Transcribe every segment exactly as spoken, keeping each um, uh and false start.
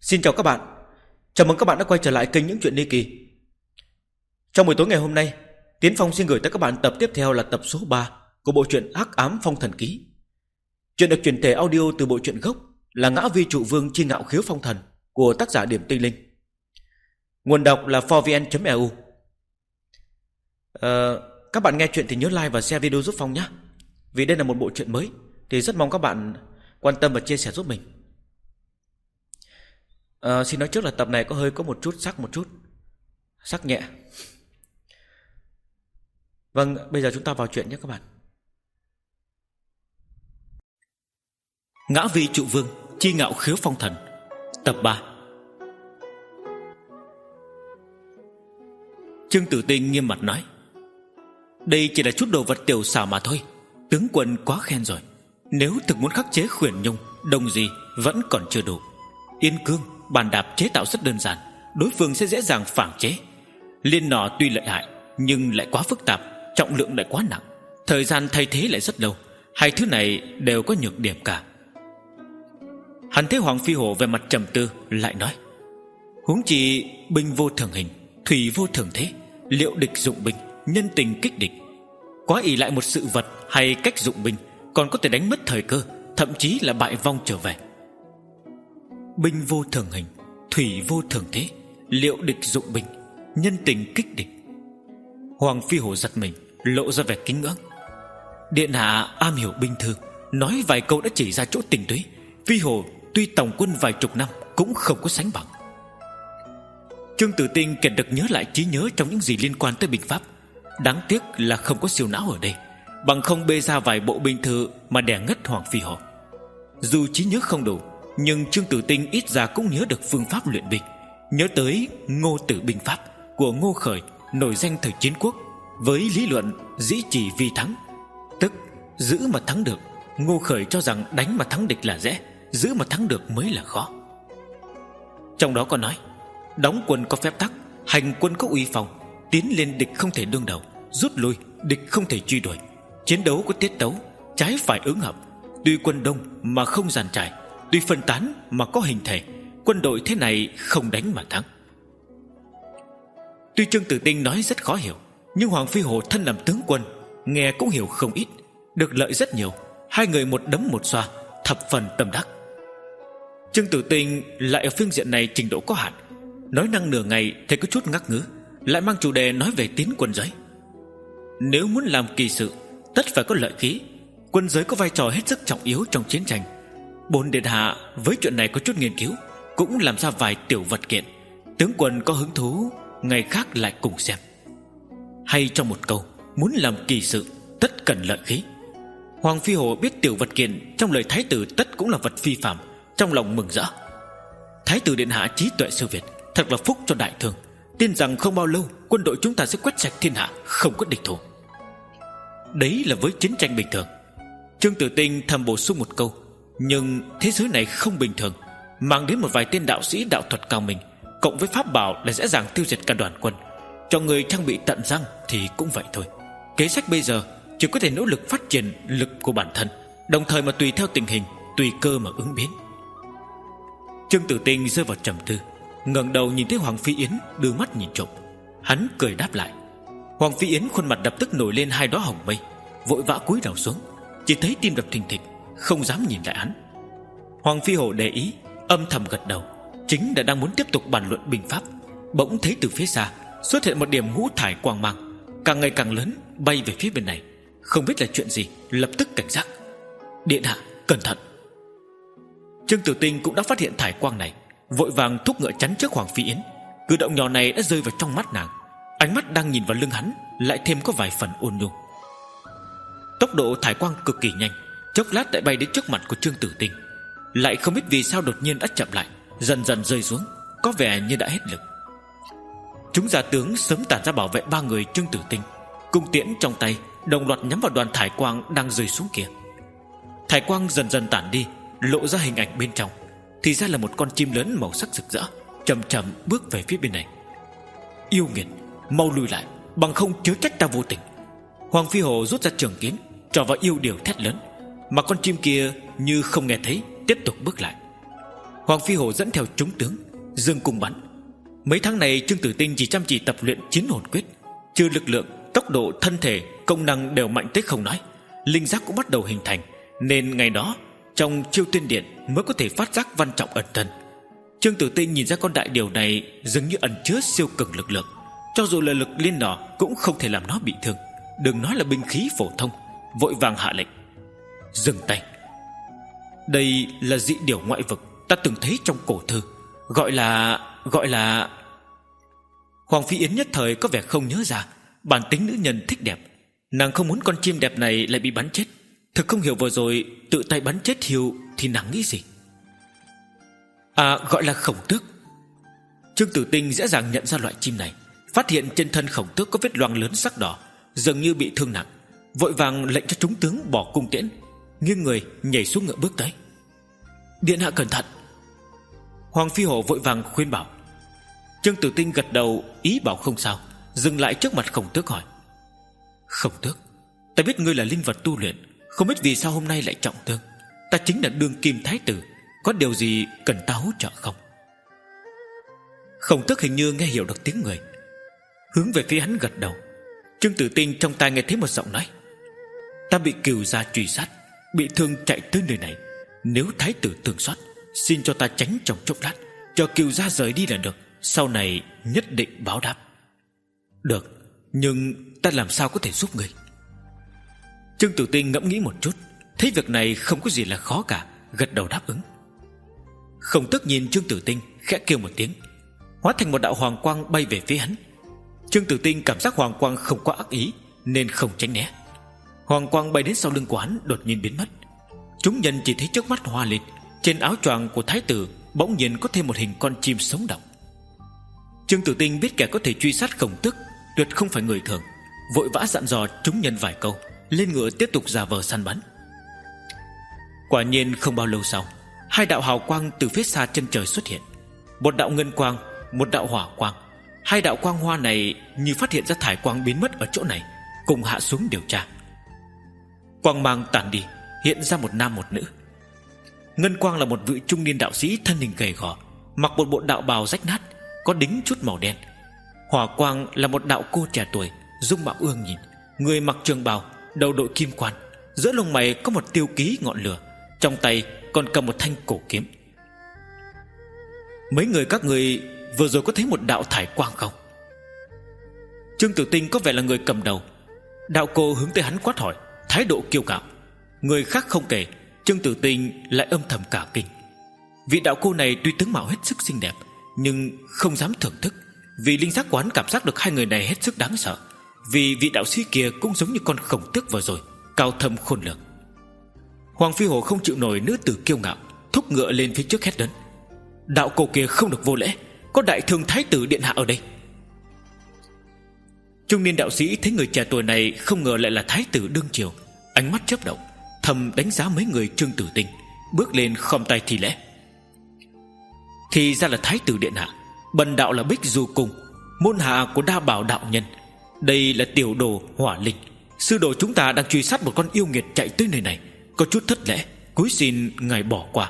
Xin chào các bạn. Chào mừng các bạn đã quay trở lại kênh Những Chuyện Ly Kỳ. Trong buổi tối ngày hôm nay, Tiến Phong xin gửi tới các bạn tập tiếp theo là tập số ba của bộ truyện Hắc Ám Phong Thần Ký. Chuyện được chuyển thể audio từ bộ truyện gốc là Ngã Vi Trụ Vương Chi Ngạo Khiếu Phong Thần của tác giả Điểm Tinh Linh. Nguồn đọc là four v n chấm e u. ờ, Các bạn nghe chuyện thì nhớ like và share video giúp Phong nhé. Vì đây là một bộ truyện mới thì rất mong các bạn quan tâm và chia sẻ giúp mình. À, xin nói trước là tập này có hơi có một chút sắc một chút sắc nhẹ. Vâng, bây giờ chúng ta vào chuyện nhé các bạn. Ngã Vi Trụ Vương Chi Ngạo Khiếu Phong Thần, tập ba. Trương Tử Tinh nghiêm mặt nói: đây chỉ là chút đồ vật tiểu xảo mà thôi. Tướng quân quá khen rồi. Nếu thực muốn khắc chế Khuyển Nhung, Đông Di vẫn còn chưa đủ. Yên Cương, bàn đạp chế tạo rất đơn giản, đối phương sẽ dễ dàng phản chế. Liên nỏ tuy lợi hại nhưng lại quá phức tạp, trọng lượng lại quá nặng, thời gian thay thế lại rất lâu. Hai thứ này đều có nhược điểm cả. Hắn thấy Hoàng Phi Hổ về mặt trầm tư, lại nói: huống chi binh vô thường hình, thủy vô thường thế, liệu địch dụng binh, nhân tình kích địch. Quá ỷ lại một sự vật hay cách dụng binh còn có thể đánh mất thời cơ, thậm chí là bại vong trở về. Binh vô thường hình, thủy vô thường thế, liệu địch dụng binh, nhân tình kích địch. Hoàng Phi Hổ giật mình, lộ ra vẻ kính ngưỡng. Điện hạ am hiểu binh thư, nói vài câu đã chỉ ra chỗ tinh túy. Phi Hổ tuy tổng quân vài chục năm cũng không có sánh bằng. Trương Tử Tinh kể được nhớ lại trí nhớ trong những gì liên quan tới binh pháp. Đáng tiếc là không có siêu não ở đây, bằng không bê ra vài bộ binh thư mà đè ngất Hoàng Phi Hổ. Dù trí nhớ không đủ, nhưng Trương Tử Tinh ít ra cũng nhớ được phương pháp luyện binh. Nhớ tới Ngô Tử binh pháp của Ngô Khởi, nổi danh thời chiến quốc, với lý luận dĩ chỉ vi thắng, tức giữ mà thắng được. Ngô Khởi cho rằng đánh mà thắng địch là dễ, giữ mà thắng được mới là khó. Trong đó có nói: đóng quân có phép tắc, hành quân có uy phong, tiến lên địch không thể đương đầu, rút lui địch không thể truy đuổi. Chiến đấu có tiết tấu, trái phải ứng hợp. Tuy quân đông mà không dàn trải, tuy phân tán mà có hình thể. Quân đội thế này không đánh mà thắng. Tuy Trương Tử Tinh nói rất khó hiểu, nhưng Hoàng Phi Hổ thân làm tướng quân, nghe cũng hiểu không ít, được lợi rất nhiều. Hai người một đấm một xoa, thập phần tâm đắc. Trương Tử Tinh lại ở phương diện này trình độ có hạn, nói năng nửa ngày thấy có chút ngắc ngứ, lại mang chủ đề nói về tiến quân giới. Nếu muốn làm kỳ sự, tất phải có lợi khí. Quân giới có vai trò hết sức trọng yếu trong chiến tranh. Bổn điện hạ với chuyện này có chút nghiên cứu, cũng làm ra vài tiểu vật kiện. Tướng quân có hứng thú, ngày khác lại cùng xem. Hay trong một câu: muốn làm kỳ sự, tất cần lợi khí. Hoàng Phi Hổ biết tiểu vật kiện trong lời thái tử tất cũng là vật phi phàm, trong lòng mừng rỡ. Thái tử điện hạ trí tuệ siêu việt, thật là phúc cho đại thương. Tin rằng không bao lâu quân đội chúng ta sẽ quét sạch thiên hạ, không có địch thủ. Đấy là với chiến tranh bình thường. Trương Tử Tinh thầm bổ sung một câu: nhưng thế giới này không bình thường, mang đến một vài tên đạo sĩ đạo thuật cao minh, cộng với pháp bảo là dễ dàng tiêu diệt cả đoàn quân. Cho người trang bị tận răng thì cũng vậy thôi. Kế sách bây giờ chỉ có thể nỗ lực phát triển lực của bản thân, đồng thời mà tùy theo tình hình, tùy cơ mà ứng biến. Trương Tử Tinh rơi vào trầm tư, ngẩng đầu nhìn thấy Hoàng Phi Yến đưa mắt nhìn trộm. Hắn cười đáp lại. Hoàng Phi Yến khuôn mặt lập tức nổi lên hai đóa hồng mây, vội vã cúi đầu xuống, chỉ thấy tim đập thình thịch, không dám nhìn lại hắn. Hoàng Phi Hổ để ý, âm thầm gật đầu. Chính là đang muốn tiếp tục bàn luận binh pháp, bỗng thấy từ phía xa xuất hiện một điểm ngũ thải quang mang, càng ngày càng lớn, bay về phía bên này. Không biết là chuyện gì, lập tức cảnh giác: điện hạ cẩn thận. Trương Tử Tinh cũng đã phát hiện thải quang này, vội vàng thúc ngựa chắn trước Hoàng Phi Yến. Cử động nhỏ này đã rơi vào trong mắt nàng. Ánh mắt đang nhìn vào lưng hắn lại thêm có vài phần ôn nhu. Tốc độ thải quang cực kỳ nhanh, chốc lát đã bay đến trước mặt của Trương Tử Tinh, lại không biết vì sao đột nhiên đã chậm lại, dần dần rơi xuống, có vẻ như đã hết lực. Chúng gia tướng sớm tản ra bảo vệ ba người Trương Tử Tinh, cung tiễn trong tay đồng loạt nhắm vào đoàn thải quang đang rơi xuống kia. Thải quang dần dần tản đi, lộ ra hình ảnh bên trong, thì ra là một con chim lớn màu sắc rực rỡ, chậm chậm bước về phía bên này. Yêu nghiệt, mau lùi lại, bằng không chớ trách ta vô tình. Hoàng Phi Hổ rút ra trường kiếm, trò vào yêu điều thét lớn, mà con chim kia như không nghe thấy, tiếp tục bước lại. Hoàng Phi Hổ dẫn theo chúng tướng dương cung bắn. Mấy tháng này Trương Tử Tinh chỉ chăm chỉ tập luyện chiến hồn quyết, trừ lực lượng, tốc độ, thân thể, công năng đều mạnh tới không nói, linh giác cũng bắt đầu hình thành, nên ngày đó trong Chiêu Tuyên Điện mới có thể phát giác văn trọng ẩn thân. Trương Tử Tinh nhìn ra con đại điều này dường như ẩn chứa siêu cường lực lượng, cho dù là lực liên nỏ cũng không thể làm nó bị thương, đừng nói là binh khí phổ thông. Vội vàng hạ lệnh: dừng tay. Đây là dị điểu ngoại vực ta từng thấy trong cổ thư, gọi là gọi là Hoàng Phi Yến nhất thời có vẻ không nhớ ra. Bản tính nữ nhân thích đẹp, nàng không muốn con chim đẹp này lại bị bắn chết. Thực không hiểu vừa rồi tự tay bắn chết hiêu thì nàng nghĩ gì. À, gọi là khổng tước. Trương Tử Tinh dễ dàng nhận ra loại chim này, phát hiện trên thân khổng tước có vết loang lớn sắc đỏ, dường như bị thương nặng, vội vàng lệnh cho chúng tướng bỏ cung tiễn, nghiêng người nhảy xuống ngựa bước tới. Điện hạ cẩn thận. Hoàng Phi Hổ vội vàng khuyên bảo. Trương Tử Tinh gật đầu ý bảo không sao, dừng lại trước mặt khổng tước hỏi: Khổng tước, ta biết ngươi là linh vật tu luyện, không biết vì sao hôm nay lại trọng thương. Ta chính là đương kim thái tử, có điều gì cần ta hỗ trợ không? Khổng tước hình như nghe hiểu được tiếng người, hướng về phía hắn gật đầu. Trương Tử Tinh trong tai nghe thấy một giọng nói: Ta bị Cừu gia truy sát, bị thương chạy tới nơi này. Nếu thái tử thương xót, xin cho ta tránh trong chốc lát, cho Cừu gia rời đi là được, sau này nhất định báo đáp. Được, nhưng ta làm sao có thể giúp người? Trương Tử Tinh ngẫm nghĩ một chút, thấy việc này không có gì là khó cả, gật đầu đáp ứng. Khổng tước nhìn Trương Tử Tinh, khẽ kêu một tiếng, hóa thành một đạo hoàng quang bay về phía hắn. Trương Tử Tinh cảm giác hoàng quang không có ác ý, nên không tránh né. Hoàng quang bay đến sau lưng của hắn, đột nhiên biến mất. Chúng nhân chỉ thấy trước mắt hoa lên, trên áo choàng của thái tử bỗng nhiên có thêm một hình con chim sống động. Trương Tử Tinh biết kẻ có thể truy sát khổng tước tuyệt không phải người thường, vội vã dặn dò chúng nhân vài câu, lên ngựa tiếp tục giả vờ săn bắn. Quả nhiên không bao lâu sau, hai đạo hào quang từ phía xa chân trời xuất hiện, một đạo ngân quang, một đạo hỏa quang. Hai đạo quang hoa này như phát hiện ra thải quang biến mất ở chỗ này, cùng hạ xuống điều tra. Quang mang tản đi, hiện ra một nam một nữ. Ngân quang là một vị trung niên đạo sĩ thân hình gầy gò, mặc một bộ đạo bào rách nát, có đính chút màu đen. Hỏa quang là một đạo cô trẻ tuổi, dung mạo ương nhìn, người mặc trường bào, đầu đội kim quan, giữa lông mày có một tiêu ký ngọn lửa, trong tay còn cầm một thanh cổ kiếm. Mấy người các người vừa rồi có thấy một đạo thải quang không? Trương Tử Tinh có vẻ là người cầm đầu. Đạo cô hướng tới hắn quát hỏi, thái độ kiêu ngạo. Người khác không kể, Trương Tử Tinh lại âm thầm cả kinh. Vị đạo cô này tuy tướng mạo hết sức xinh đẹp, nhưng không dám thưởng thức, vì linh giác quán cảm giác được hai người này hết sức đáng sợ. Vì vị đạo sĩ kia cũng giống như con khổng tước vừa rồi, cao thâm khôn lường. Hoàng Phi Hổ không chịu nổi nữ tử kiêu ngạo, thúc ngựa lên phía trước hét lớn: Đạo cô kia không được vô lễ, có đại thương thái tử điện hạ ở đây. Trung niên đạo sĩ thấy người trẻ tuổi này không ngờ lại là thái tử đương triều, ánh mắt chớp động, thầm đánh giá mấy người Trương Tử Tinh, bước lên khom tay thi lễ. Thì ra là thái tử điện hạ, bần đạo là Bích Du Cung, môn hạ của Đa Bảo đạo nhân. Đây là tiểu đồ Hỏa Linh, sư đồ chúng ta đang truy sát một con yêu nghiệt chạy tới nơi này, có chút thất lễ, cúi xin ngài bỏ qua.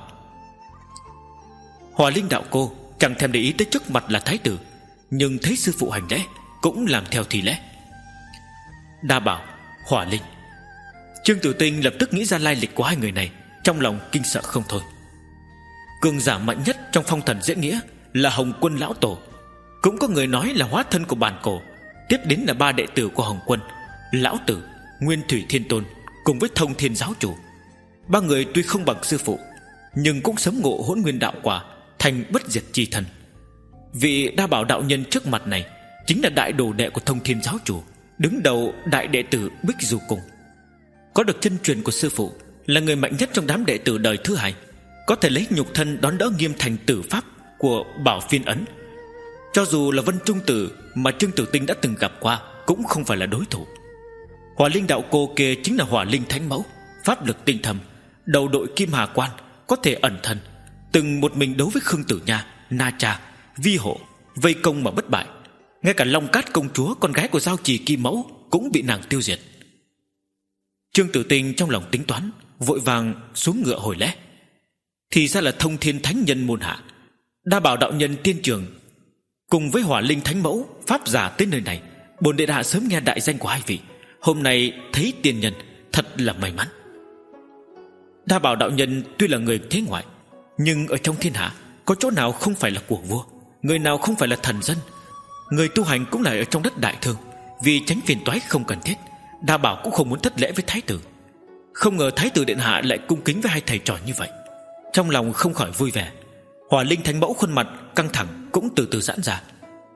Hỏa Linh đạo cô chẳng thèm để ý tới trước mặt là thái tử, nhưng thấy sư phụ hành lễ cũng làm theo thi lễ. Đa Bảo, Hỏa Linh. Trương Tử Tinh lập tức nghĩ ra lai lịch của hai người này, trong lòng kinh sợ không thôi. Cường giả mạnh nhất trong phong thần dễ nghĩa là Hồng Quân lão tổ, cũng có người nói là hóa thân của bản cổ. Tiếp đến là ba đệ tử của Hồng Quân, Lão Tử, Nguyên Thủy Thiên Tôn cùng với Thông Thiên giáo chủ. Ba người tuy không bằng sư phụ, nhưng cũng sớm ngộ hỗn nguyên đạo quả, thành bất diệt chi thần. Vị Đa Bảo đạo nhân trước mặt này chính là đại đồ đệ của Thông Thiên giáo chủ, đứng đầu đại đệ tử Bích Du Cung. Có được chân truyền của sư phụ, là người mạnh nhất trong đám đệ tử đời thứ hai, có thể lấy nhục thân đón đỡ nghiêm thành tử pháp của Bảo Phiên Ấn. Cho dù là Vân Trung Tử mà Trương Tử Tinh đã từng gặp qua, cũng không phải là đối thủ. Hỏa Linh đạo cô kia chính là Hỏa Linh Thánh Mẫu, pháp lực tinh thầm, đầu đội Kim Hà Quan, có thể ẩn thân, từng một mình đấu với Khương Tử Nha, Na Cha, Vi Hộ, vây công mà bất bại. Ngay cả Long Cát công chúa, con gái của Giao Trì Kim Mẫu, cũng bị nàng tiêu diệt. Trương Tử Tinh trong lòng tính toán, vội vàng xuống ngựa hồi lễ. Thì ra là Thông Thiên Thánh Nhân môn hạ. Đa Bảo đạo nhân tiên trường cùng với Hỏa Linh Thánh Mẫu pháp giả tới nơi này. Bổn điện hạ sớm nghe đại danh của hai vị, hôm nay thấy tiên nhân thật là may mắn. Đa Bảo đạo nhân tuy là người thế ngoại, nhưng ở trong thiên hạ có chỗ nào không phải là của vua, người nào không phải là thần dân. Người tu hành cũng là ở trong đất đại thương. Vì tránh phiền toái không cần thiết, Đa Bảo cũng không muốn thất lễ với thái tử. Không ngờ thái tử điện hạ lại cung kính với hai thầy trò như vậy, trong lòng không khỏi vui vẻ. Hỏa Linh Thánh Mẫu khuôn mặt căng thẳng cũng từ từ giãn ra.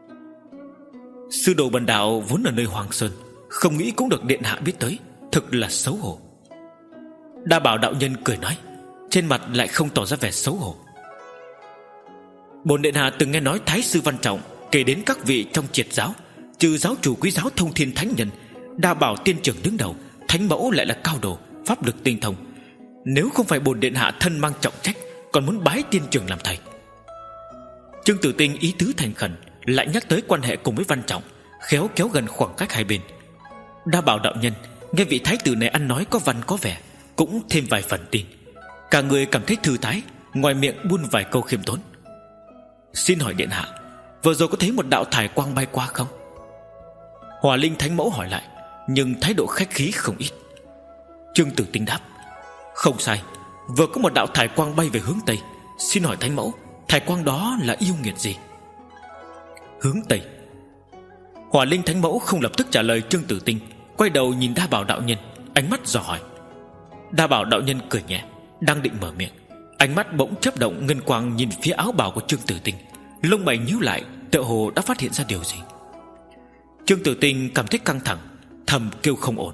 Sư đồ bần đạo vốn ở nơi Hoàng Sơn, không nghĩ cũng được điện hạ biết tới, thực là xấu hổ. Đa Bảo đạo nhân cười nói, trên mặt lại không tỏ ra vẻ xấu hổ. Bổn điện hạ từng nghe nói Thái sư Văn Trọng kể đến các vị trong triệt giáo, trừ giáo chủ quý giáo Thông Thiên Thánh Nhân, Đa Bảo tiên trưởng đứng đầu, Thánh Mẫu lại là cao đồ, pháp lực tinh thông. Nếu không phải bổn điện hạ thân mang trọng trách, còn muốn bái tiên trưởng làm thầy. Trương Tử Tinh ý tứ thành khẩn, lại nhắc tới quan hệ cùng với Văn Trọng, khéo kéo gần khoảng cách hai bên. Đa Bảo đạo nhân nghe vị thái tử này ăn nói có văn có vẻ, cũng thêm vài phần tin. Cả người cảm thấy thư thái, ngoài miệng buôn vài câu khiêm tốn. Xin hỏi điện hạ, vừa rồi có thấy một đạo thải quang bay qua không? Hỏa Linh Thánh Mẫu hỏi lại, nhưng thái độ khách khí không ít. Trương Tử Tinh đáp, không sai, vừa có một đạo thải quang bay về hướng Tây. Xin hỏi Thánh Mẫu, thải quang đó là yêu nghiệt gì? Hướng Tây. Hỏa Linh Thánh Mẫu không lập tức trả lời Trương Tử Tinh, quay đầu nhìn Đa Bảo đạo nhân, ánh mắt dò hỏi. Đa Bảo đạo nhân cười nhẹ, đang định mở miệng, ánh mắt bỗng chớp động ngân quang nhìn phía áo bào của Trương Tử Tinh, lông mày nhíu lại, tựa hồ đã phát hiện ra điều gì. Trương Tử Tinh cảm thấy căng thẳng, thầm kêu không ổn.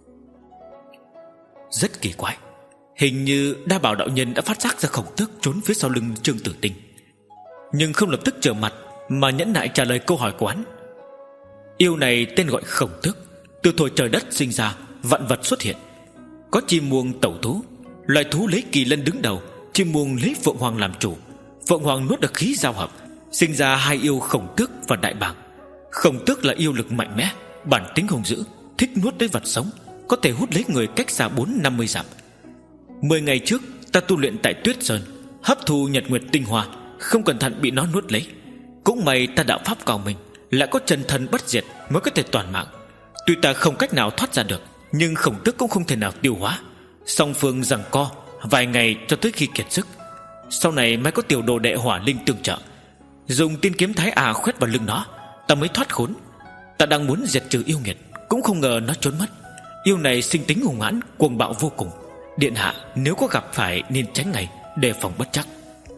Rất kỳ quái, hình như Đa Bảo đạo nhân đã phát giác ra Khổng Tước trốn phía sau lưng Trương Tử Tinh, nhưng không lập tức trở mặt, mà nhẫn nại trả lời câu hỏi của hắn. Yêu này tên gọi Khổng Tước, từ thuở trời đất sinh ra, vạn vật xuất hiện. Có chim muông tẩu thú, loài thú lấy kỳ lân đứng đầu, chim muông lấy phượng hoàng làm chủ. Phượng hoàng nuốt được khí giao hợp, sinh ra hai yêu Khổng Tước và Đại Bàng. Khổng Tước là yêu lực mạnh mẽ, bản tính hung dữ, thích nuốt lấy vật sống, có thể hút lấy người cách xa bốn năm mươi dặm. Mười ngày trước ta tu luyện tại Tuyết Sơn, hấp thu nhật nguyệt tinh hoa, không cẩn thận bị nó nuốt lấy. Cũng may ta đạo pháp cao minh, lại có chân thân bất diệt mới có thể toàn mạng. Tuy ta không cách nào thoát ra được, nhưng Khổng Tước cũng không thể nào tiêu hóa. Song phương giằng co vài ngày cho tới khi kiệt sức. Sau này mới có tiểu đồ đệ Hỏa Linh tương trợ, dùng tiên kiếm Thái À khoét vào lưng nó, ta mới thoát khốn. Ta đang muốn diệt trừ yêu nghiệt, cũng không ngờ nó trốn mất. Yêu này sinh tính hung hãn, cuồng bạo vô cùng. Điện hạ nếu có gặp phải nên tránh ngày, đề phòng bất chắc.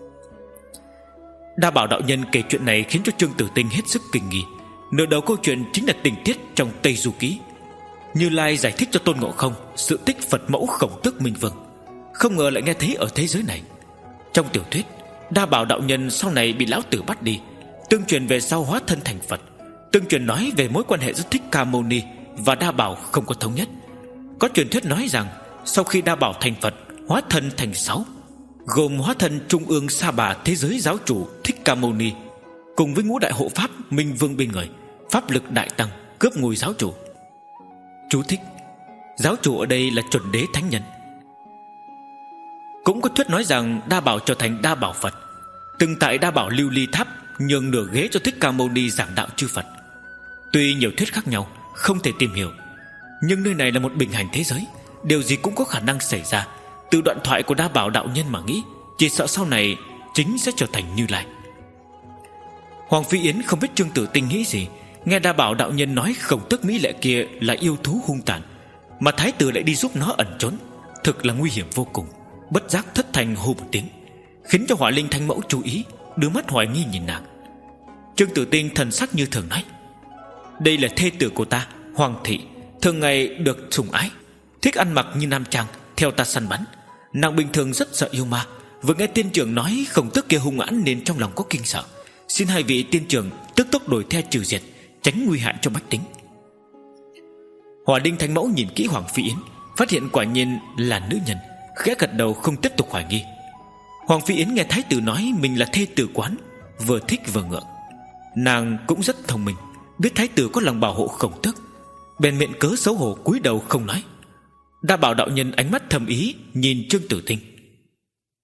Đa Bảo đạo nhân kể chuyện này khiến cho Trương Tử Tinh hết sức kinh nghi. Nửa đầu câu chuyện chính là tình tiết trong Tây Du Ký. Như Lai giải thích cho Tôn Ngộ Không sự tích Phật mẫu Khổng Tước Minh Vương, không ngờ lại nghe thấy ở thế giới này. Trong tiểu thuyết, Đa Bảo đạo nhân sau này bị lão tử bắt đi, tương truyền về sau hóa thân thành Phật. Tương truyền nói về mối quan hệ giữa Thích Ca Mâu Ni và Đa Bảo không có thống nhất. Có truyền thuyết nói rằng sau khi Đa Bảo thành Phật, hóa thân thành sáu, gồm hóa thân Trung ương Sa Bà thế giới giáo chủ Thích Ca Mâu Ni, cùng với ngũ đại hộ pháp Minh Vương bên người, pháp lực đại tăng, cướp ngôi giáo chủ. Chú thích: giáo chủ ở đây là chuẩn đế thánh nhân. Cũng có thuyết nói rằng Đa Bảo trở thành Đa Bảo Phật, từng tại Đa Bảo Lưu Ly Tháp nhường nửa ghế cho Thích Ca Mâu Ni giảng đạo chư Phật. Tuy nhiều thuyết khác nhau, không thể tìm hiểu, nhưng nơi này là một bình hành thế giới, điều gì cũng có khả năng xảy ra. Từ đoạn thoại của Đa Bảo đạo nhân mà nghĩ, chỉ sợ sau này chính sẽ trở thành Như Lai. Hoàng Phi Yến không biết Trương Tử Tinh nghĩ gì, nghe Đa Bảo đạo nhân nói Khổng Tước mỹ lệ kia là yêu thú hung tàn, mà thái tử lại đi giúp nó ẩn trốn, thực là nguy hiểm vô cùng. Bất giác thất thành hô một tiếng, khiến cho Hỏa Linh Thánh Mẫu chú ý, đưa mắt hoài nghi nhìn nàng. Trương Tử Tinh thần sắc như thường nói: đây là thê tử của ta, Hoàng thị, thường ngày được sủng ái, thích ăn mặc như nam trang, theo ta săn bắn. Nàng bình thường rất sợ yêu ma, vừa nghe tiên trưởng nói Khổng Tước kia hung ãn nên trong lòng có kinh sợ. Xin hai vị tiên trưởng tức tốc đuổi theo trừ diệt, tránh nguy hại cho bách tính. Hỏa Linh Thánh Mẫu nhìn kỹ Hoàng Phi Yến, phát hiện quả nhiên là nữ nhân, khẽ gật đầu không tiếp tục hoài nghi. Hoàng Phi Yến nghe thái tử nói mình là thê tử quán, vừa thích vừa ngượng. Nàng cũng rất thông minh, biết thái tử có lòng bảo hộ Khổng Tước, bèn miệng cớ xấu hổ cúi đầu không nói. Đa Bảo đạo nhân ánh mắt thầm ý nhìn Trương Tử Tinh.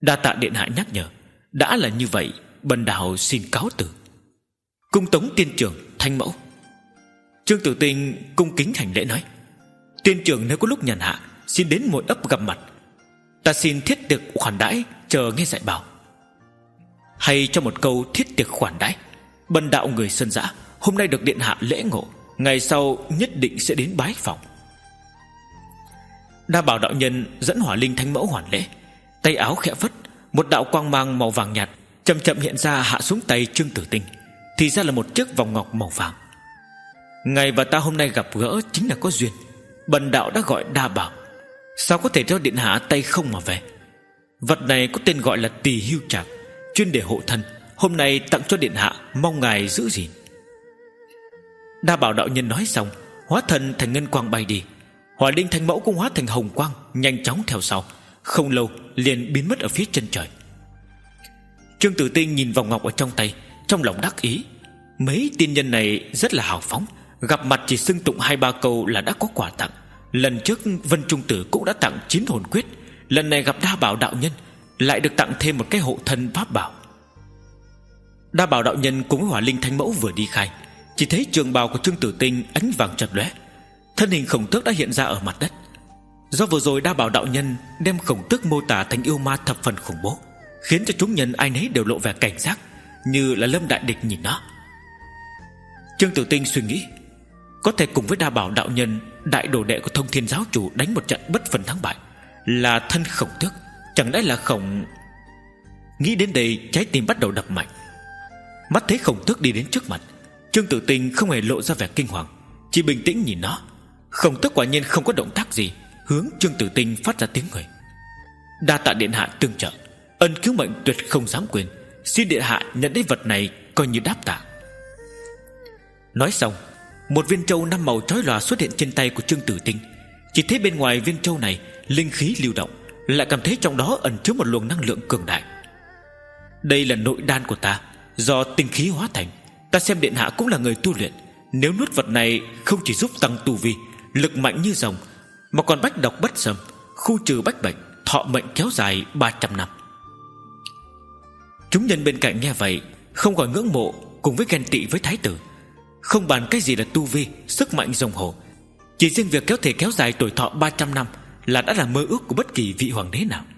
Đa tạ điện hạ nhắc nhở. Đã là như vậy, bần đạo xin cáo từ. Cung tống tiên trưởng Thánh mẫu. Trương Tử Tinh cung kính hành lễ nói: Tiên trưởng nếu có lúc nhàn hạ, xin đến một ấp gặp mặt. Ta xin thiết tiệc khoản đãi, chờ nghe dạy bảo. Hay cho một câu thiết tiệc khoản đãi. Bần đạo người Sơn Dã hôm nay được điện hạ lễ ngộ, ngày sau nhất định sẽ đến bái phỏng. Đa Bảo đạo nhân dẫn Hỏa Linh Thánh mẫu hoàn lễ, tay áo khẽ phất, một đạo quang mang màu vàng nhạt chậm chậm hiện ra hạ xuống tay Trương Tử Tinh. Thì ra là một chiếc vòng ngọc màu vàng. Ngài và ta hôm nay gặp gỡ chính là có duyên. Bần đạo đã gọi Đa Bảo, sao có thể cho điện hạ tay không mà về. Vật này có tên gọi là Tỳ Hưu Trạc, chuyên để hộ thân. Hôm nay tặng cho điện hạ, mong ngài giữ gìn. Đa Bảo đạo nhân nói xong, hóa thân thành ngân quang bay đi. Hỏa Linh Thánh mẫu cũng hóa thành hồng quang, nhanh chóng theo sau. Không lâu liền biến mất ở phía chân trời. Trương Tử Tinh nhìn vòng ngọc ở trong tay, trong lòng đắc ý. Mấy tiên nhân này rất là hào phóng, gặp mặt chỉ xưng tụng hai ba câu là đã có quà tặng. Lần trước Vân Trung Tử cũng đã tặng chín hồn quyết, lần này gặp Đa Bảo đạo nhân lại được tặng thêm một cái hộ thân pháp bảo. Đa Bảo đạo nhân cùng với Hỏa Linh Thánh mẫu vừa đi khai, chỉ thấy trường bào của Trương Tử Tinh ánh vàng chợt lóe, thân hình khổng tước đã hiện ra ở mặt đất. Do vừa rồi Đa Bảo đạo nhân đem khổng tước mô tả thành yêu ma thập phần khủng bố, khiến cho chúng nhân ai nấy đều lộ vẻ cảnh giác, như là lâm đại địch nhìn nó. Trương Tử Tinh suy nghĩ, có thể cùng với Đa Bảo đạo nhân, đại đồ đệ của Thông Thiên giáo chủ, đánh một trận bất phân thắng bại, là thân khổng tước. Chẳng lẽ là khổng... Nghĩ đến đây, trái tim bắt đầu đập mạnh. Mắt thấy khổng tước đi đến trước mặt, Trương Tử Tinh không hề lộ ra vẻ kinh hoàng, chỉ bình tĩnh nhìn nó. Khổng tước quả nhiên không có động tác gì, hướng Trương Tử Tinh phát ra tiếng người: Đa tạ điện hạ tương trợ, ân cứu mệnh tuyệt không dám quên, xin điện hạ nhận lấy vật này coi như đáp tạ. Nói xong, một viên trâu năm màu chói lòa xuất hiện trên tay của Trương Tử Tinh. Chỉ thấy bên ngoài viên trâu này linh khí lưu động, lại cảm thấy trong đó ẩn chứa một luồng năng lượng cường đại. Đây là nội đan của ta, do tinh khí hóa thành. Ta xem điện hạ cũng là người tu luyện, nếu nuốt vật này không chỉ giúp tăng tu vi, lực mạnh như rồng, mà còn bách độc bất xâm, khu trừ bách bệnh, thọ mệnh kéo dài ba trăm năm. Chúng nhân bên cạnh nghe vậy không khỏi ngưỡng mộ cùng với ghen tị với thái tử. Không bàn cái gì là tu vi, sức mạnh rồng hổ, chỉ riêng việc kéo thể kéo dài tuổi thọ ba trăm năm là đã là mơ ước của bất kỳ vị hoàng đế nào.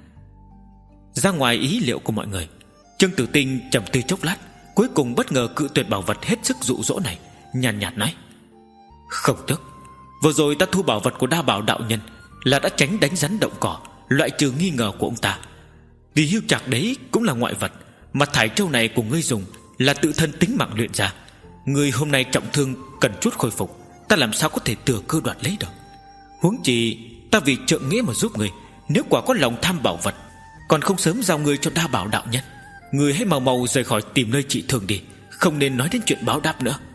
Ra ngoài ý liệu của mọi người, Trương Tử Tinh trầm tư chốc lát, cuối cùng bất ngờ cự tuyệt bảo vật hết sức dụ dỗ này, nhàn nhạt, nhạt nói: Không tức, vừa rồi ta thu bảo vật của Đa Bảo đạo nhân là đã tránh đánh rắn động cỏ, loại trừ nghi ngờ của ông ta. Vì hưu trạc đấy cũng là ngoại vật, mà thải châu này của ngươi dùng là tự thân tính mạng luyện ra. Ngươi hôm nay trọng thương cần chút khôi phục, ta làm sao có thể thừa cơ đoạt lấy được. Huống chi ta vì trượng nghĩa mà giúp ngươi, nếu quả có lòng tham bảo vật, còn không sớm giao ngươi cho Đa Bảo đạo nhân. Ngươi hãy mau mau rời khỏi tìm nơi trị thương đi, không nên nói đến chuyện báo đáp nữa.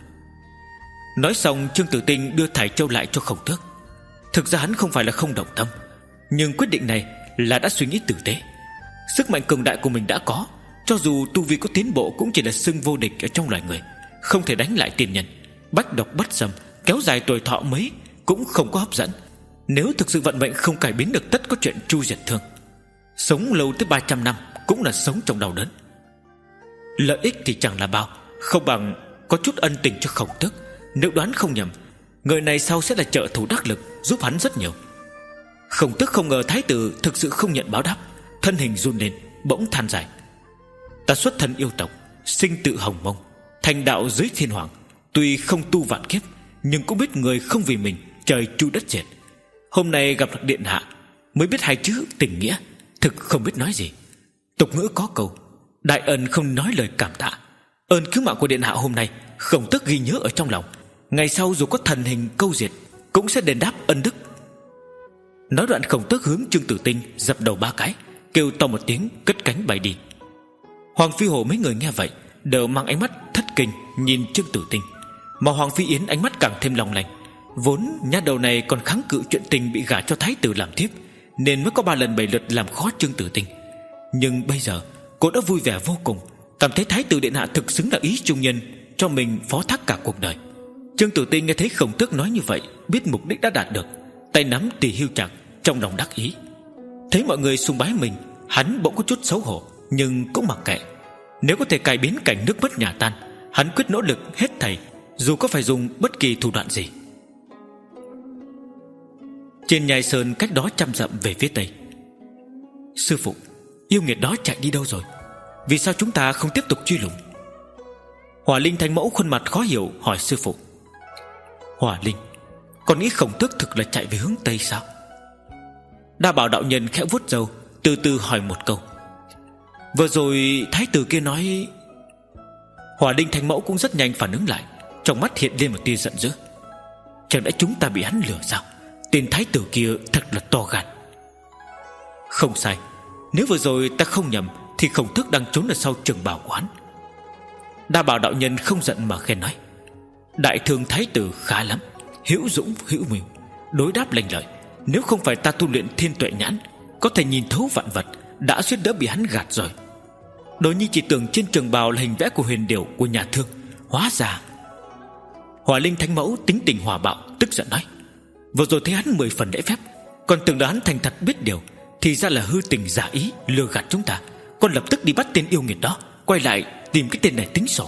Nói xong, Trương Tử Tinh đưa thải châu lại cho khổng tước. Thực ra hắn không phải là không động tâm, nhưng quyết định này là đã suy nghĩ tử tế. Sức mạnh cường đại của mình đã có, cho dù tu vi có tiến bộ cũng chỉ là xưng vô địch ở trong loài người, không thể đánh lại tiên nhân. Bách độc bất xâm, kéo dài tuổi thọ mấy cũng không có hấp dẫn. Nếu thực sự vận mệnh không cải biến được, tất có chuyện tru diệt thương. Sống lâu tới ba trăm năm cũng là sống trong đau đớn. Lợi ích thì chẳng là bao, không bằng có chút ân tình cho khổng tước. Nếu đoán không nhầm, người này sau sẽ là trợ thủ đắc lực, giúp hắn rất nhiều. Khổng tước không ngờ thái tử thực sự không nhận báo đáp, thân hình run lên, bỗng than dài: Ta xuất thân yêu tộc, sinh tự Hồng Mông, thành đạo dưới thiên hoàng. Tuy không tu vạn kiếp, nhưng cũng biết người không vì mình, trời tru đất diệt. Hôm nay gặp được điện hạ, mới biết hai chữ tình nghĩa, thực không biết nói gì. Tục ngữ có câu, đại ân không nói lời cảm tạ. Ơn cứu mạng của điện hạ hôm nay khổng tước ghi nhớ ở trong lòng, ngày sau dù có thần hình câu diệt cũng sẽ đền đáp ân đức. Nói đoạn, khổng tước hướng Trương Tử Tinh dập đầu ba cái, kêu to một tiếng, cất cánh bay đi. Hoàng Phi Hổ mấy người nghe vậy đều mang ánh mắt thất kinh nhìn Trương Tử Tinh, mà Hoàng Phi Yến ánh mắt càng thêm long lanh. Vốn nhát đầu này còn kháng cự chuyện tình bị gả cho thái tử làm thiếp, nên mới có ba lần bảy lượt làm khó Trương Tử Tinh. Nhưng bây giờ cô đã vui vẻ vô cùng, cảm thấy thái tử điện hạ thực xứng là ý trung nhân, cho mình phó thác cả cuộc đời. Trương Tử Tinh nghe thấy khổng tước nói như vậy, biết mục đích đã đạt được, tay nắm Tỳ Hưu Trạc, trong lòng đắc ý. Thấy mọi người sùng bái mình, Hắn bỗng có chút xấu hổ, nhưng cũng mặc kệ. Nếu có thể cải biến cảnh nước mất nhà tan, hắn quyết nỗ lực hết thảy, dù có phải dùng bất kỳ thủ đoạn gì. Trên nhai sơn cách đó trăm dặm về phía tây. Sư phụ, yêu nghiệt đó chạy đi đâu rồi? Vì sao chúng ta không tiếp tục truy lùng? Hỏa Linh Thánh Mẫu khuôn mặt khó hiểu hỏi sư phụ. Hỏa Linh, còn nghĩ Khổng Tước thực là chạy về hướng tây sao? Đa Bảo đạo nhân khẽ vuốt râu, từ từ hỏi một câu. Vừa rồi thái tử kia nói. Hỏa Linh Thánh Mẫu cũng rất nhanh phản ứng lại, trong mắt hiện lên một tia giận dữ. Chẳng lẽ chúng ta bị hắn lừa sao? Tên thái tử kia thật là to gan. Không sai, nếu vừa rồi ta không nhầm thì Khổng Tước đang trốn ở sau trường bào của hắn. Đa Bảo đạo nhân không giận mà khen nói. Đại thương thái tử khá lắm, hữu dũng hữu mưu, đối đáp lành lợi. Nếu không phải ta tu luyện thiên tuệ nhãn, có thể nhìn thấu vạn vật, đã suýt đỡ bị hắn gạt rồi. Đồ nhi chỉ tưởng trên trường bào là hình vẽ của huyền điểu của nhà thương, hóa ra. Hỏa Linh Thánh Mẫu tính tình hòa bạo, tức giận nói. Vừa rồi thấy hắn mười phần lễ phép, còn tưởng là hắn thành thật biết điều, thì ra là hư tình giả ý lừa gạt chúng ta. Con lập tức đi bắt tên yêu nghiệt đó, quay lại tìm cái tên này tính sổ.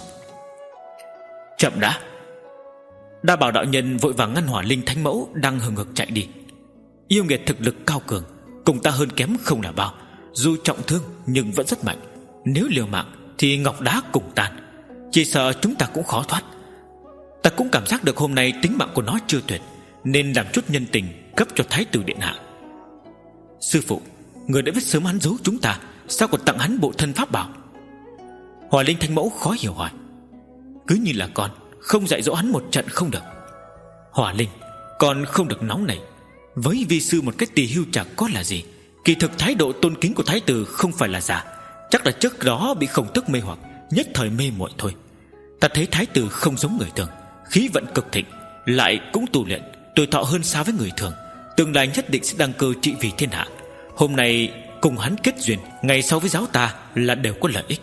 Chậm đã. Đa Bảo đạo nhân vội vàng ngăn Hỏa Linh Thánh Mẫu đang hừng hực chạy đi. Yêu nghiệt thực lực cao cường, cùng ta hơn kém không là bao. Dù trọng thương nhưng vẫn rất mạnh. Nếu liều mạng thì ngọc đá cùng tan, chỉ sợ chúng ta cũng khó thoát. Ta cũng cảm giác được hôm nay tính mạng của nó chưa tuyệt, nên làm chút nhân tình cấp cho thái tử điện hạ. Sư phụ, người đã biết sớm hắn giấu chúng ta, sao còn tặng hắn bộ thân pháp bảo? Hỏa Linh Thánh Mẫu khó hiểu hỏi. Cứ như là con, không dạy dỗ hắn một trận không được. Hỏa Linh, con không được nóng này. Với vi sư một cái tỳ hưu chẳng có là gì. Kỳ thực thái độ tôn kính của thái tử không phải là giả, chắc là trước đó bị Khổng Tước mê hoặc, nhất thời mê muội thôi. Ta thấy thái tử không giống người thường, khí vận cực thịnh, lại cũng tu luyện, tuổi thọ hơn xa với người thường, tương lai nhất định sẽ đăng cơ trị vì thiên hạ. Hôm nay cùng hắn kết duyên, ngày sau với giáo ta là đều có lợi ích.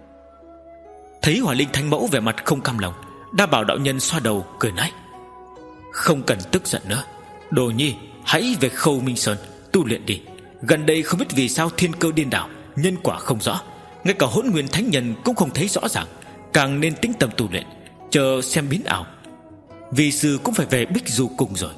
Thấy Hỏa Linh Thánh Mẫu vẻ mặt không cam lòng, Đa Bảo đạo nhân xoa đầu cười nói. Không cần tức giận nữa, đồ nhi hãy về Khâu Minh Sơn tu luyện đi. Gần đây không biết vì sao thiên cơ điên đảo, nhân quả không rõ, ngay cả Hỗn Nguyên Thánh Nhân cũng không thấy rõ ràng, càng nên tĩnh tâm tu luyện, chờ xem biến ảo. Vì sư cũng phải về Bích Du cùng rồi.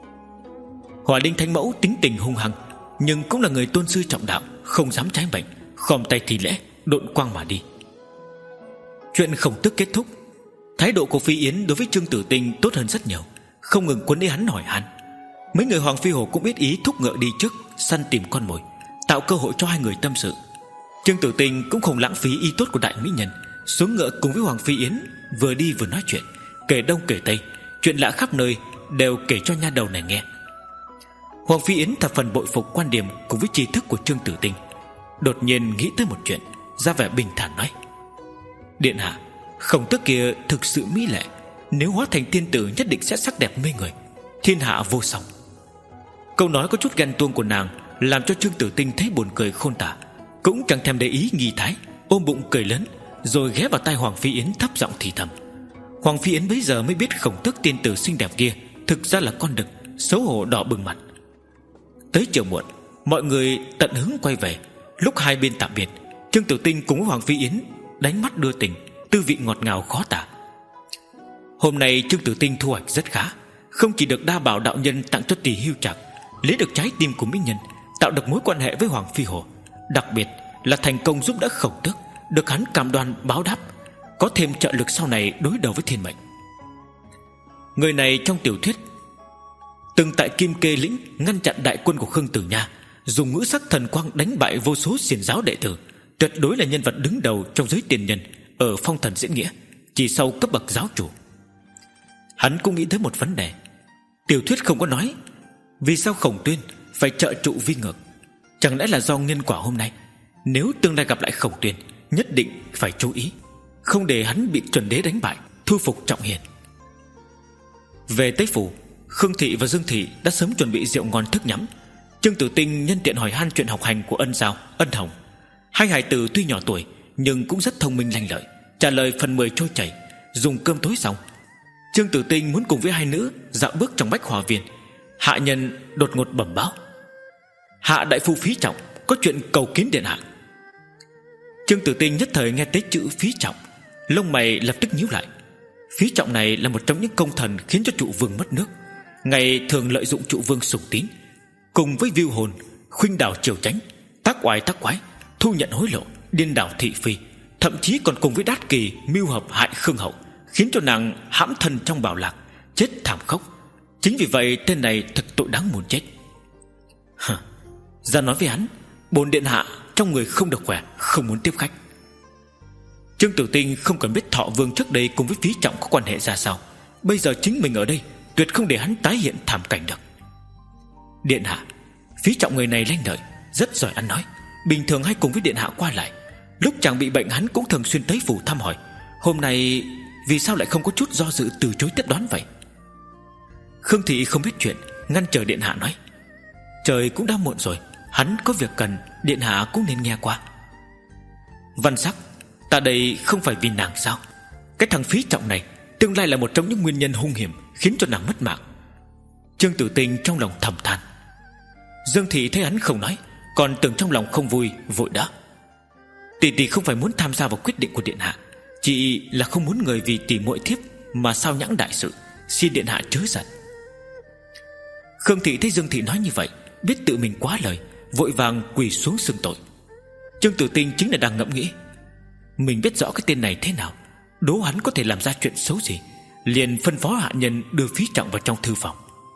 Hỏa Linh Thánh Mẫu tính tình hung hăng, nhưng cũng là người tôn sư trọng đạo, không dám trái mệnh, khom tay thì lễ, độn quang mà đi. Chuyện Khổng Tước kết thúc, thái độ của Phi Yến đối với Trương Tử Tinh tốt hơn rất nhiều, không ngừng quấn lấy hắn hỏi han. Mấy người Hoàng Phi Hổ cũng biết ý thúc ngựa đi trước săn tìm con mồi, tạo cơ hội cho hai người tâm sự. Trương Tử Tinh cũng không lãng phí ý tốt của đại mỹ nhân, xuống ngựa cùng với Hoàng Phi Yến, vừa đi vừa nói chuyện, kể đông kể tây, chuyện lạ khắp nơi đều kể cho nha đầu này nghe. Hoàng Phi Yến thập phần bội phục quan điểm cùng với tri thức của Trương Tử Tinh, đột nhiên nghĩ tới một chuyện, ra vẻ bình thản nói. Điện hạ, Khổng Tước kia thực sự mỹ lệ, nếu hóa thành tiên tử nhất định sẽ sắc đẹp mê người, thiên hạ vô song. Câu nói có chút ghen tuông của nàng làm cho Trương Tử Tinh thấy buồn cười khôn tả, cũng chẳng thèm để ý nghi thái, ôm bụng cười lớn, rồi ghé vào tai Hoàng Phi Yến thấp giọng thì thầm. Hoàng Phi Yến bấy giờ mới biết Khổng Tước tiên tử xinh đẹp kia thực ra là con đực, xấu hổ đỏ bừng mặt. Tới chiều muộn, mọi người tận hứng quay về. Lúc hai bên tạm biệt, Trương Tử Tinh cùng với Hoàng Phi Yến đánh mắt đưa tình, tư vị ngọt ngào khó tả. Hôm nay Trương Tử Tinh thu hoạch rất khá, không chỉ được Đa Bảo đạo nhân tặng cho tỷ hưu trạc, lấy được trái tim của mỹ nhân, tạo được mối quan hệ với Hoàng Phi Hổ, đặc biệt là thành công giúp đỡ Khổng Tước, được hắn cam đoan báo đáp, có thêm trợ lực sau này đối đầu với thiên mệnh. Người này trong tiểu thuyết từng tại Kim Kê lĩnh ngăn chặn đại quân của Khương Tử Nha, dùng ngũ sắc thần quang đánh bại vô số xiển giáo đệ tử, tuyệt đối là nhân vật đứng đầu trong giới tiền nhân ở phong thần diễn nghĩa, chỉ sau cấp bậc giáo chủ. Hắn cũng nghĩ tới một vấn đề, tiểu thuyết không có nói vì sao Khổng Tuyên phải trợ trụ vi ngược, chẳng lẽ là do nhân quả hôm nay? Nếu tương lai gặp lại Khổng Tuyên, nhất định phải chú ý, không để hắn bị chuẩn đế đánh bại, thu phục Trọng Hiền. Về Tây Phủ, Khương Thị và Dương Thị đã sớm chuẩn bị rượu ngon thức nhắm. Trương Tử Tinh nhân tiện hỏi han chuyện học hành của Ân Giao, Ân Hồng. Hai hài tử tuy nhỏ tuổi nhưng cũng rất thông minh lanh lợi, trả lời phần mười trôi chảy. Dùng cơm tối xong, Trương Tử Tinh muốn cùng với hai nữ dạo bước trong Bách Hòa Viên. Hạ nhân đột ngột bẩm báo: Hạ đại phu Phí Trọng có chuyện cầu kiến điện hạ. Trương Tử Tinh nhất thời nghe tới chữ Phí Trọng, lông mày lập tức nhíu lại. Phí Trọng này là một trong những công thần khiến cho trụ vương mất nước, ngày thường lợi dụng trụ vương sủng tín, cùng với Viu Hồn khuynh đảo triều chánh, tác oai tác quái, thu nhận hối lộ, điên đảo thị phi, thậm chí còn cùng với Đát Kỳ mưu hợp hại Khương Hậu, khiến cho nàng hãm thân trong bảo lạc, chết thảm khốc. Chính vì vậy tên này thật tội đáng muốn chết. Hả? Ra nói với hắn, bổn điện hạ trong người không được khỏe, không muốn tiếp khách. Trương Tử Tinh không cần biết Thọ Vương trước đây cùng với Phí Trọng có quan hệ ra sao, bây giờ chính mình ở đây tuyệt không để hắn tái hiện thảm cảnh được. Điện hạ, Phí Trọng người này lanh lợi, rất giỏi ăn nói, bình thường hay cùng với điện hạ qua lại. Lúc chàng bị bệnh hắn cũng thường xuyên tới phủ thăm hỏi. Hôm nay vì sao lại không có chút do dự từ chối tiếp đón vậy? Khương Thị không biết chuyện, ngăn chờ điện hạ nói: Trời cũng đã muộn rồi, hắn có việc cần, điện hạ cũng nên nghe qua. Văn Sắc, ta đây không phải vì nàng sao? Cái thằng Phí Trọng này tương lai là một trong những nguyên nhân hung hiểm khiến cho nàng mất mạng. Trương Tử Tinh trong lòng thầm than. Dương Thị thấy hắn không nói, còn tưởng trong lòng không vui, vội đáp: Tỷ tỷ không phải muốn tham gia vào quyết định của điện hạ, chỉ là không muốn người vì tỷ muội thiếp mà sao nhãng đại sự, xin điện hạ chớ giận. Khương Thị thấy Dương Thị nói như vậy, biết tự mình quá lời, vội vàng quỳ xuống xưng tội. Trương Tử Tinh chính là đang ngẫm nghĩ, mình biết rõ cái tên này thế nào, đố hắn có thể làm ra chuyện xấu gì, liền phân phó hạ nhân đưa Phí Trọng vào trong thư phòng.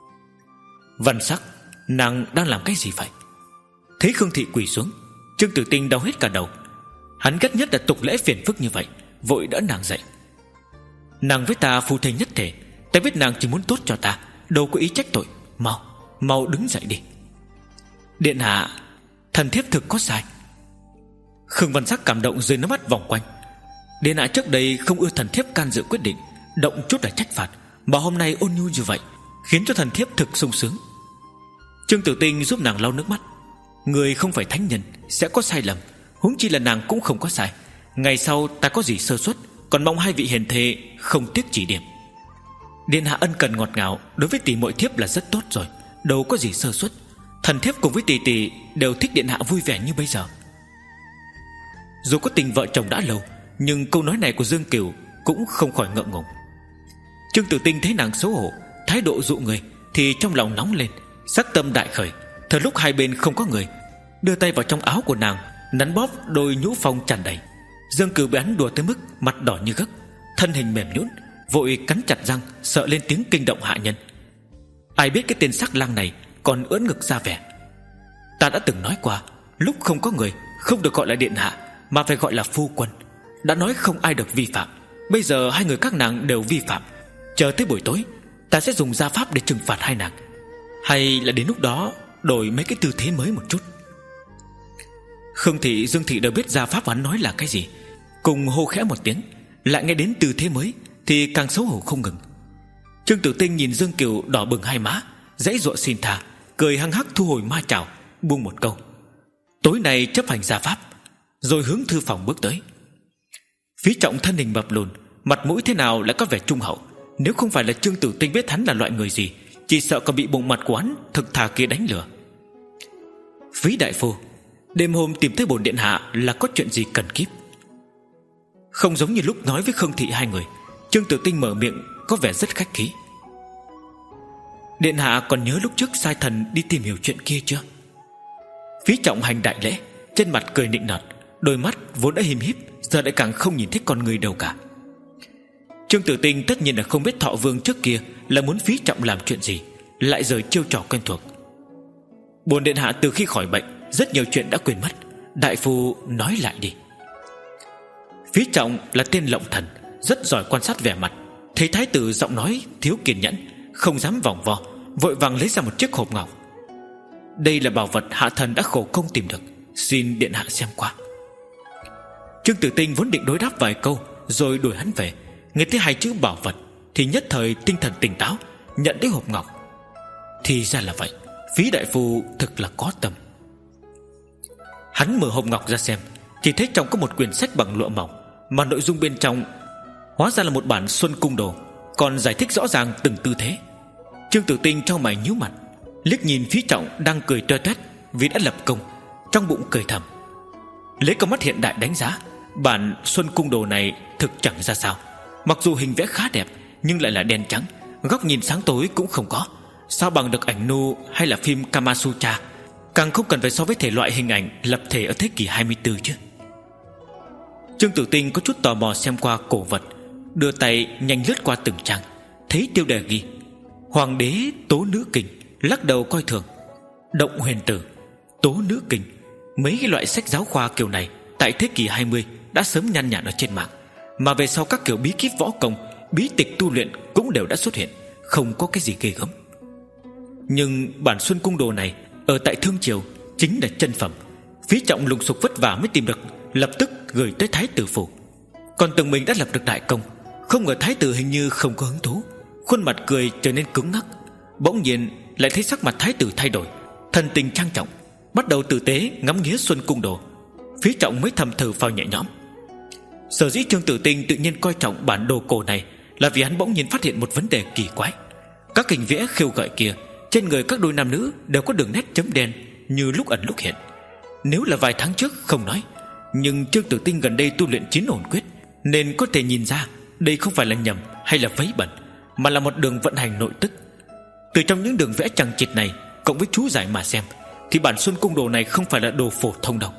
Văn Sắc, nàng đang làm cái gì vậy? Thấy Khương Thị quỳ xuống, Trương Tử Tinh đau hết cả đầu. Hắn ghét nhất là tục lễ phiền phức như vậy, vội đỡ nàng dậy. Nàng với ta phu thê nhất thể, ta biết nàng chỉ muốn tốt cho ta, đâu có ý trách tội. Mau, mau đứng dậy đi. Điện hạ, thần thiếp thực có sai. Khương Văn Sắc cảm động rơi nước mắt vòng quanh. Điện hạ trước đây không ưa thần thiếp can dự quyết định, động chút là trách phạt, mà hôm nay ôn nhu như vậy, khiến cho thần thiếp thực sung sướng. Trương Tử Tinh giúp nàng lau nước mắt. Người không phải thánh nhân, sẽ có sai lầm, huống chi là nàng cũng không có sai. Ngày sau ta có gì sơ suất, còn mong hai vị hiền thê không tiếc chỉ điểm. Điện hạ ân cần ngọt ngào đối với tỷ muội thiếp là rất tốt rồi, đâu có gì sơ suất. Thần thiếp cùng với tỷ tỷ đều thích điện hạ vui vẻ như bây giờ. Dù có tình vợ chồng đã lâu, nhưng câu nói này của Dương Kiều cũng không khỏi ngượng ngùng. Trương Tử Tinh thấy nàng xấu hổ, thái độ dụ người, thì trong lòng nóng lên, sắc tâm đại khởi. Thời lúc hai bên không có người, đưa tay vào trong áo của nàng, nắn bóp đôi nhũ phong tràn đầy. Dương Kiều bị hắn đùa tới mức mặt đỏ như gấc, thân hình mềm nhũn, vội cắn chặt răng, sợ lên tiếng kinh động hạ nhân. Ai biết cái tên sắc lang này còn ưỡn ngực ra vẻ. Ta đã từng nói qua, lúc không có người không được gọi là điện hạ, mà phải gọi là phu quân. Đã nói không ai được vi phạm, bây giờ hai người các nàng đều vi phạm. Chờ tới buổi tối, ta sẽ dùng gia pháp để trừng phạt hai nàng. Hay là đến lúc đó đổi mấy cái tư thế mới một chút. Khương Thị, Dương Thị đều biết gia pháp hắn nói là cái gì, cùng hô khẽ một tiếng, lại nghe đến tư thế mới thì càng xấu hổ không ngừng. Trương Tử Tinh nhìn Dương Kiều đỏ bừng hai má, dãy dụa xin tha, cười hăng hắc thu hồi ma chảo, buông một câu: Tối nay chấp hành gia pháp, rồi hướng thư phòng bước tới. Phí Trọng thân hình mập lùn, mặt mũi thế nào lại có vẻ trung hậu. Nếu không phải là Trương Tử Tinh biết hắn là loại người gì, chỉ sợ còn bị bụng mặt của hắn thực thà kia đánh lừa. Phí đại phu, đêm hôm tìm tới bổn điện hạ là có chuyện gì cần kíp? Không giống như lúc nói với Khương Thị hai người, Trương Tử Tinh mở miệng có vẻ rất khách khí. Điện hạ còn nhớ lúc trước sai thần đi tìm hiểu chuyện kia chưa? Phí Trọng hành đại lễ, trên mặt cười nịnh nọt, đôi mắt vốn đã hìm híp giờ lại càng không nhìn thấy con người đâu cả. Trương Tử Tinh tất nhiên là không biết Thọ Vương trước kia là muốn Phí Trọng làm chuyện gì, lại rời chiêu trò quen thuộc. Bổn điện hạ từ khi khỏi bệnh, rất nhiều chuyện đã quên mất, đại phu nói lại đi. Phí Trọng là tên lộng thần, rất giỏi quan sát vẻ mặt. Thấy thái tử giọng nói thiếu kiên nhẫn, không dám vòng vo, vội vàng lấy ra một chiếc hộp ngọc. Đây là bảo vật hạ thần đã khổ công tìm được, xin điện hạ xem qua. Trương Tử Tinh vốn định đối đáp vài câu rồi đuổi hắn về, nghe thấy hai chữ bảo vật thì nhất thời tinh thần tỉnh táo, nhận lấy hộp ngọc. Thì ra là vậy, Phí đại phu thực là có tâm. Hắn mở hộp ngọc ra xem, chỉ thấy trong có một quyển sách bằng lụa mỏng, mà nội dung bên trong hóa ra là một bản Xuân Cung Đồ, còn giải thích rõ ràng từng tư thế. Trương Tử Tinh trong mày nhíu mặt, liếc nhìn Phí Trọng đang cười toe toét vì đã lập công, trong bụng cười thầm. Lấy con mắt hiện đại đánh giá, bản Xuân Cung Đồ này thực chẳng ra sao. Mặc dù hình vẽ khá đẹp, nhưng lại là đen trắng, góc nhìn sáng tối cũng không có. Sao bằng được ảnh nu hay là phim Kamasutra. Càng không cần phải so với thể loại hình ảnh lập thể ở thế kỷ hai mươi tư chứ. Trương Tử Tinh có chút tò mò xem qua cổ vật, đưa tay nhanh lướt qua từng trang. Thấy tiêu đề ghi Hoàng đế tố nữ kinh, lắc đầu coi thường. Động huyền tử, tố nữ kinh. Mấy cái loại sách giáo khoa kiểu này tại thế kỷ hai mươi đã sớm nhan nhản ở trên mạng. Mà về sau các kiểu bí kíp võ công, bí tịch tu luyện cũng đều đã xuất hiện, không có cái gì ghê gớm. Nhưng bản Xuân Cung Đồ này ở tại Thương Triều chính là chân phẩm. Phí Trọng lùng sục vất vả mới tìm được, lập tức gửi tới Thái tử phủ. Còn tưởng mình đã lập được đại công, không ngờ Thái tử hình như không có hứng thú, khuôn mặt cười trở nên cứng ngắc. Bỗng nhiên lại thấy sắc mặt Thái tử thay đổi, thần tình trang trọng, bắt đầu tử tế ngắm nghía Xuân Cung Đồ. Phí Trọng mới thầm thở phào nhẹ nhõm. Sở dĩ Trương Tử Tinh tự nhiên coi trọng bản đồ cổ này là vì hắn bỗng nhiên phát hiện một vấn đề kỳ quái. Các hình vẽ khiêu gợi kia, trên người các đôi nam nữ đều có đường nét chấm đen như lúc ẩn lúc hiện. Nếu là vài tháng trước không nói, nhưng Trương Tử Tinh gần đây tu luyện Chín Hồn Quyết, nên có thể nhìn ra đây không phải là nhầm hay là vấy bẩn, mà là một đường vận hành nội tức. Từ trong những đường vẽ chằng chịt này cộng với chú giải mà xem, thì bản Xuân Cung Đồ này không phải là đồ phổ thông đâu.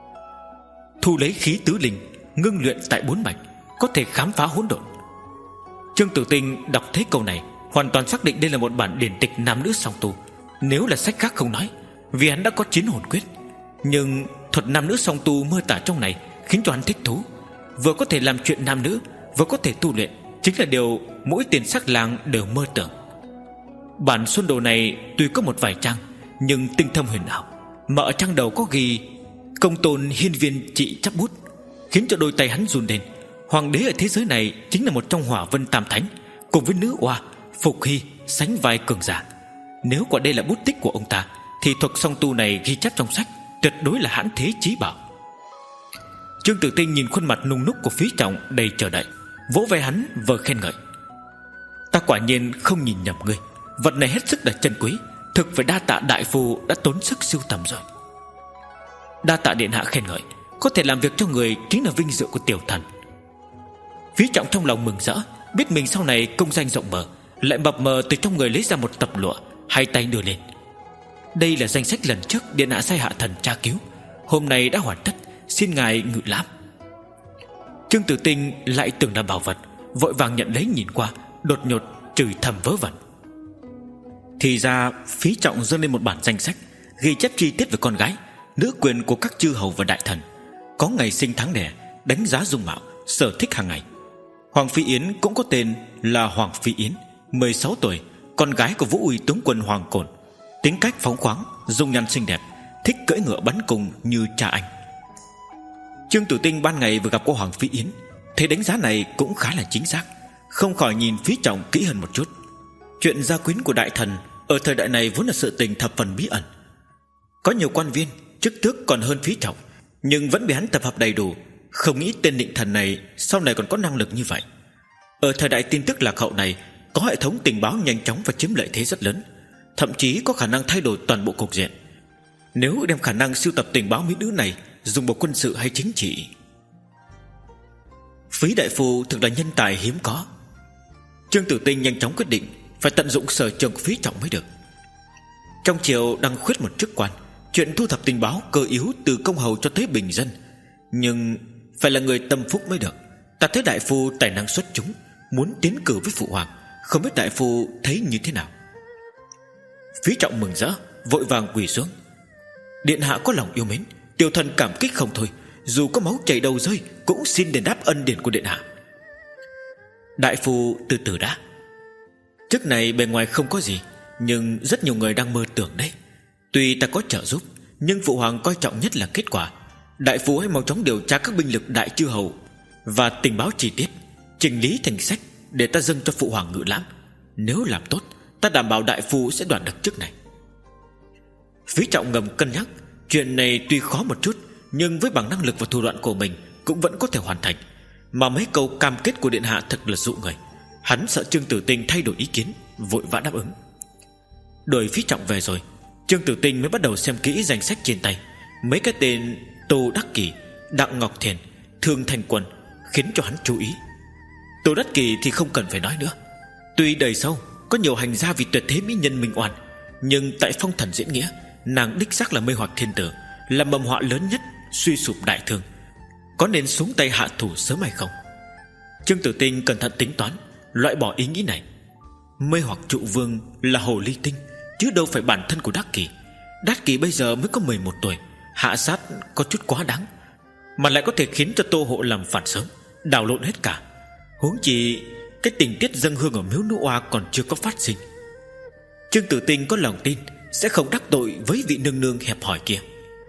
Thu lấy khí tứ linh, ngưng luyện tại bốn mạch, có thể khám phá hỗn độn. Trương Tử Tinh đọc thấy câu này, hoàn toàn xác định đây là một bản điển tịch nam nữ song tu. Nếu là sách khác không nói, vì hắn đã có Chín Hồn Quyết, nhưng thuật nam nữ song tu mơ tả trong này khiến cho hắn thích thú. Vừa có thể làm chuyện nam nữ, vừa có thể tu luyện, chính là điều mỗi tiền sắc lang đều mơ tưởng. Bản Xuân Đồ này tuy có một vài trang, nhưng tinh thâm huyền ảo, mà ở trang đầu có ghi công tôn hiên viên trị chắp bút, khiến cho đôi tay hắn run lên. Hoàng đế ở thế giới này chính là một trong Hỏa Vân Tam Thánh, cùng với nữ oa Phục Hy sánh vai cường giả. Nếu quả đây là bút tích của ông ta, thì thuật song tu này ghi chép trong sách tuyệt đối là hãn thế chí bảo. Trương Tử Tinh nhìn khuôn mặt nung núc của Phí Trọng đầy chờ đợi, vỗ vai hắn vừa khen ngợi. Ta quả nhiên không nhìn nhầm ngươi, vật này hết sức là chân quý, thực phải đa tạ đại phu đã tốn sức sưu tầm rồi. Đa tạ điện hạ khen ngợi, có thể làm việc cho người chính là vinh dự của tiểu thần. Phí Trọng trong lòng mừng rỡ, biết mình sau này công danh rộng mở, lại mập mờ từ trong người lấy ra một tập lụa, hai tay đưa lên. Đây là danh sách lần trước điện hạ sai hạ thần tra cứu, hôm nay đã hoàn tất, xin ngài ngự lãm. Trương Tử Tinh lại tưởng là bảo vật, vội vàng nhận lấy nhìn qua, đột nhột chửi thầm vớ vẩn. Thì ra Phí Trọng dâng lên một bản danh sách ghi chép chi tiết về con gái, nữ quyền của các chư hầu và đại thần, có ngày sinh tháng đẻ, đánh giá dung mạo, sở thích hàng ngày. Hoàng Phi Yến cũng có tên là Hoàng Phi Yến, mười sáu tuổi, con gái của Vũ Uy tướng quân Hoàng Cổn, tính cách phóng khoáng, dung nhan xinh đẹp, thích cưỡi ngựa bắn cung như cha anh. Trương Tử Tinh ban ngày vừa gặp cô Hoàng Phi Yến, thấy đánh giá này cũng khá là chính xác, không khỏi nhìn Phí Trọng kỹ hơn một chút. Chuyện gia quyến của đại thần ở thời đại này vốn là sự tình thập phần bí ẩn. Có nhiều quan viên chức tước còn hơn Phí Trọng, nhưng vẫn bị hắn tập hợp đầy đủ. Không nghĩ tên định thần này sau này còn có năng lực như vậy. Ở thời đại tin tức lạc hậu này, có hệ thống tình báo nhanh chóng và chiếm lợi thế rất lớn, thậm chí có khả năng thay đổi toàn bộ cục diện. Nếu đem khả năng sưu tập tình báo mỹ nữ này dùng vào quân sự hay chính trị, Phí đại phu thực là nhân tài hiếm có. Trương Tử Tinh nhanh chóng quyết định phải tận dụng sở trường của Phí Trọng mới được. Trong triều đang khuyết một chức quan, chuyện thu thập tình báo cơ yếu từ công hầu cho tới bình dân, nhưng phải là người tâm phúc mới được. Ta thấy đại phu tài năng xuất chúng, muốn tiến cử với phụ hoàng, không biết đại phu thấy như thế nào. Phí Trọng mừng rỡ, vội vàng quỳ xuống. Điện hạ có lòng yêu mến, tiểu thần cảm kích không thôi, dù có máu chảy đầu rơi cũng xin đền đáp ân điển của điện hạ. Đại phu từ từ đã. Chức này bề ngoài không có gì, nhưng rất nhiều người đang mơ tưởng đấy. Tuy ta có trợ giúp, nhưng phụ hoàng coi trọng nhất là kết quả. Đại phu hãy mau chóng điều tra các binh lực đại chư hầu và tình báo chi tiết, chỉnh lý thành sách để ta dâng cho phụ hoàng ngự lãm. Nếu làm tốt, ta đảm bảo đại phu sẽ đoạt được chức này. Phí Trọng ngầm cân nhắc, chuyện này tuy khó một chút, nhưng với bằng năng lực và thủ đoạn của mình cũng vẫn có thể hoàn thành. Mà mấy câu cam kết của điện hạ thật là dụ người. Hắn sợ Trương Tử Tinh thay đổi ý kiến, vội vã đáp ứng. Đuổi Phí Trọng về rồi, Trương Tử Tinh mới bắt đầu xem kỹ danh sách trên tay. mấy cái tên Tô Đắc Kỳ, Đặng Ngọc Thiền, Thương Thanh Quân khiến cho hắn chú ý. Tô Đắc Kỳ thì không cần phải nói nữa. Tuy đời sau có nhiều hành gia vì tuyệt thế mỹ nhân minh oan, nhưng tại phong thần diễn nghĩa, nàng đích xác là mê hoặc thiên tử, là mầm họa lớn nhất, suy sụp đại thương. Có nên xuống tay hạ thủ sớm hay không? Trương Tử Tinh cẩn thận tính toán, loại bỏ ý nghĩ này. Mê hoặc trụ vương là hồ ly tinh, chứ đâu phải bản thân của Đắc Kỳ. Đắc Kỳ bây giờ mới có mười một tuổi, hạ sát có chút quá đáng, mà lại có thể khiến cho Tô Hộ làm phản sớm, đảo lộn hết cả. Huống chi cái tình tiết dâng hương ở miếu nữ oa còn chưa có phát sinh. Trương Tử Tinh có lòng tin sẽ không đắc tội với vị nương nương hẹp hòi kia.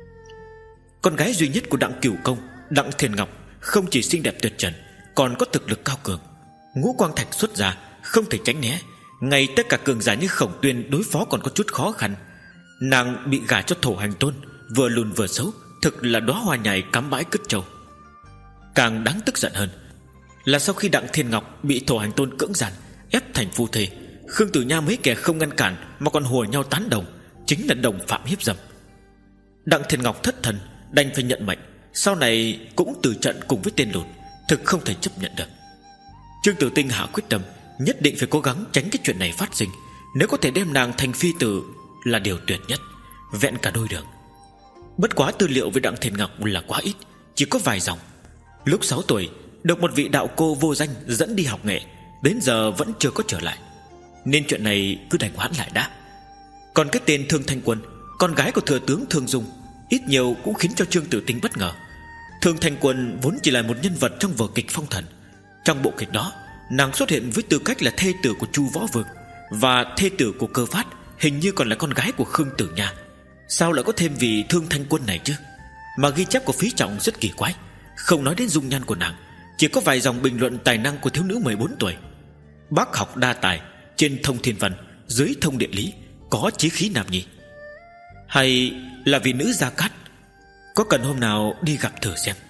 Con gái duy nhất của Đặng Cửu Công, Đặng Thiền Ngọc, không chỉ xinh đẹp tuyệt trần, còn có thực lực cao cường. Ngũ quang thạch xuất ra, không thể tránh né. Ngay tất cả cường giả như Khổng Tuyên đối phó còn có chút khó khăn. Nàng bị gả cho Thổ Hành Tôn, vừa lùn vừa xấu, thực là đóa hoa nhài cắm bãi cứt trâu. Càng đáng tức giận hơn là sau khi Đặng Thiên Ngọc bị Thổ Hành Tôn cưỡng gian, ép thành phu thê, Khương Tử Nha mấy kẻ không ngăn cản mà còn hùa nhau tán đồng, chính là đồng phạm hiếp dâm. Đặng Thiên Ngọc thất thần, đành phải nhận mệnh, sau này cũng từ trận cùng với tên lùn, thực không thể chấp nhận được. Trương Tử Tinh hạ quyết tâm, nhất định phải cố gắng tránh cái chuyện này phát sinh. Nếu có thể đem nàng thành phi tử là điều tuyệt nhất, vẹn cả đôi đường. Bất quá tư liệu với Đặng Thiên Ngọc là quá ít, chỉ có vài dòng. Lúc sáu tuổi được một vị đạo cô vô danh dẫn đi học nghệ, đến giờ vẫn chưa có trở lại, nên chuyện này cứ đành hoãn lại đã. Còn cái tên Thương Thanh Quân, con gái của thừa tướng Thương Dung, ít nhiều cũng khiến cho Trương Tử Tinh bất ngờ. Thương Thanh Quân vốn chỉ là một nhân vật trong vở kịch phong thần. Trong bộ kịch đó, nàng xuất hiện với tư cách là thê tử của Chu Võ Vương, và thê tử của Cơ Phát hình như còn là con gái của Khương Tử Nha. Sao lại có thêm vị Thương Thanh Quân này chứ? Mà ghi chép của Phí Trọng rất kỳ quái, không nói đến dung nhan của nàng, chỉ có vài dòng bình luận tài năng của thiếu nữ mười bốn tuổi. Bác học đa tài, trên thông thiên văn, dưới thông địa lý, có chí khí nam nhi. Hay là vì nữ Gia Cát? Có cần hôm nào đi gặp thử xem.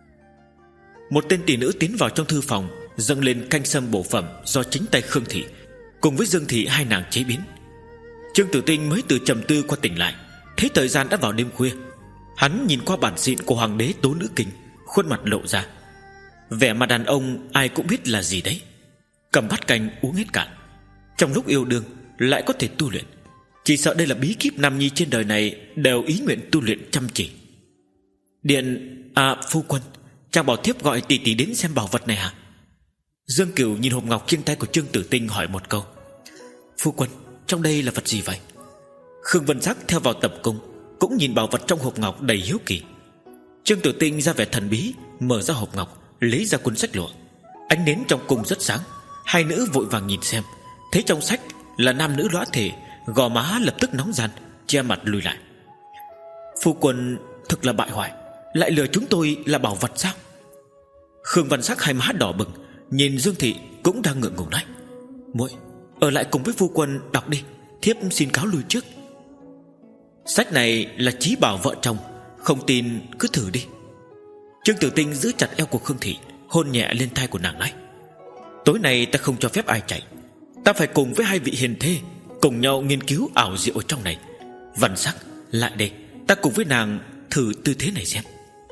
Một tên tỷ nữ tiến vào trong thư phòng, dâng lên canh sâm bổ phẩm do chính tay Khương Thị cùng với Dương Thị hai nàng chế biến. Trương Tử Tinh mới từ trầm tư qua tỉnh lại, thấy thời gian đã vào đêm khuya. Hắn nhìn qua bản diện của hoàng đế Tố Nữ Kinh, khuôn mặt lộ ra vẻ mặt đàn ông ai cũng biết là gì đấy. Cầm bát canh uống hết cạn. Trong lúc yêu đương lại có thể tu luyện, chỉ sợ đây là bí kíp nam nhi trên đời này đều ý nguyện tu luyện chăm chỉ. Điện à phu quân, chàng bảo thiếp gọi tỷ tỷ đến xem bảo vật này hả? Dương Cửu nhìn hộp ngọc trên tay của Trương Tử Tinh hỏi một câu. Phu quân, trong đây là vật gì vậy? Khương Vân Giác theo vào tập cung, cũng nhìn bảo vật trong hộp ngọc đầy hiếu kỳ. Trương Tử Tinh ra vẻ thần bí, mở ra hộp ngọc, lấy ra cuốn sách lụa. Ánh nến trong cung rất sáng. Hai nữ vội vàng nhìn xem, thấy trong sách là nam nữ lõa thể, gò má lập tức nóng ran, che mặt lùi lại. Phu quân thực là bại hoại, lại lừa chúng tôi là bảo vật sao? Khương Văn Sắc hai má đỏ bừng, nhìn Dương Thị cũng đang ngượng ngùng nói. Muội ở lại cùng với phu quân đọc đi, thiếp xin cáo lui trước. Sách này là chí bảo vợ chồng, không tin cứ thử đi. Trương Tử Tinh giữ chặt eo của Khương Thị, hôn nhẹ lên tai của nàng nói. Tối nay ta không cho phép ai chạy, ta phải cùng với hai vị hiền thê cùng nhau nghiên cứu ảo diệu ở trong này. Văn Sắc lại đây, ta cùng với nàng thử tư thế này xem.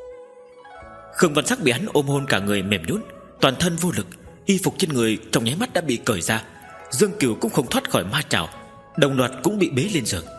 Khương Văn Sắc bị hắn ôm hôn cả người mềm nhũn, toàn thân vô lực, y phục trên người trong nháy mắt đã bị cởi ra. Dương Cửu cũng không thoát khỏi ma trảo, đồng loạt cũng bị bế lên giường.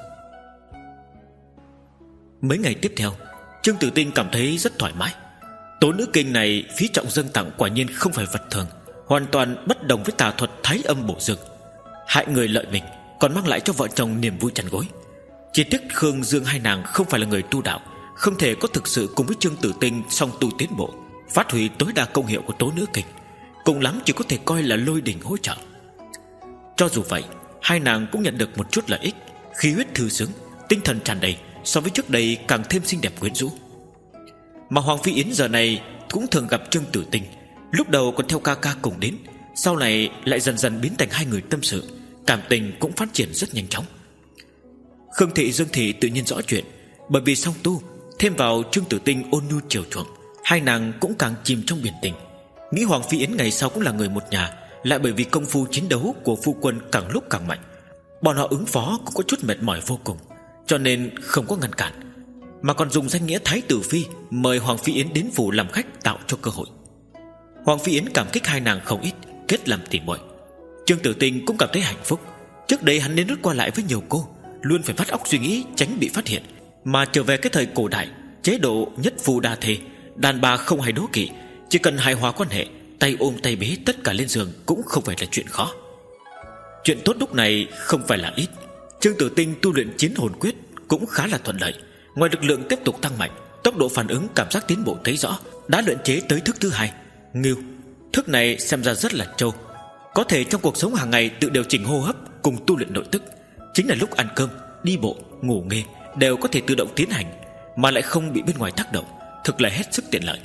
Mấy ngày tiếp theo, Trương Tử Tinh cảm thấy rất thoải mái. Tố Nữ Kinh này Phí Trọng dâng tặng quả nhiên không phải vật thường, hoàn toàn bất đồng với tà thuật thái âm bổ dương. Hại người lợi mình, còn mang lại cho vợ chồng niềm vui chăn gối. Chỉ tiếc Khương Dương hai nàng không phải là người tu đạo, không thể có thực sự cùng với Trương Tử Tinh song tu tiến bộ, phát huy tối đa công hiệu của Tố Nữ Kinh, cùng lắm chỉ có thể coi là lôi đình hỗ trợ. Cho dù vậy, hai nàng cũng nhận được một chút lợi ích, khí huyết thư sướng, tinh thần tràn đầy, so với trước đây càng thêm xinh đẹp quyến rũ. Mà Hoàng Phi Yến giờ này cũng thường gặp Trương Tử Tinh, lúc đầu còn theo ca ca cùng đến, sau này lại dần dần biến thành hai người tâm sự, cảm tình cũng phát triển rất nhanh chóng. Khương Thị Dương Thị tự nhiên rõ chuyện, bởi vì song tu thêm vào Trương Tử Tinh ôn nhu chiều chuộng, hai nàng cũng càng chìm trong biển tình. Nghĩ Hoàng Phi Yến ngày sau cũng là người một nhà, lại bởi vì công phu chiến đấu của phu quân càng lúc càng mạnh, bọn họ ứng phó cũng có chút mệt mỏi vô cùng, cho nên không có ngăn cản. mà còn dùng danh nghĩa Thái tử phi mời Hoàng Phi Yến đến phủ làm khách, tạo cho cơ hội. Hoàng Phi Yến cảm kích hai nàng không ít, kết làm tỉ muội. Trương Tử Tinh cũng cảm thấy hạnh phúc. Trước đây hắn đến lướt qua lại với nhiều cô, luôn phải vắt óc suy nghĩ tránh bị phát hiện. Mà trở về cái thời cổ đại, chế độ nhất phu đa thê, đàn bà không hay đố kỵ, chỉ cần hài hòa quan hệ, tay ôm tay bế tất cả lên giường cũng không phải là chuyện khó. Chuyện tốt lúc này không phải là ít. Trương Tử Tinh tu luyện chiến hồn quyết cũng khá là thuận lợi. Ngoài lực lượng tiếp tục tăng mạnh, tốc độ phản ứng cảm giác tiến bộ thấy rõ. Đã luyện chế tới thức thứ hai, Ngưu. Thức này xem ra rất là trâu, có thể trong cuộc sống hàng ngày tự điều chỉnh hô hấp cùng tu luyện nội tức. Chính là lúc ăn cơm, đi bộ, ngủ nghê đều có thể tự động tiến hành, mà lại không bị bên ngoài tác động, thực là hết sức tiện lợi.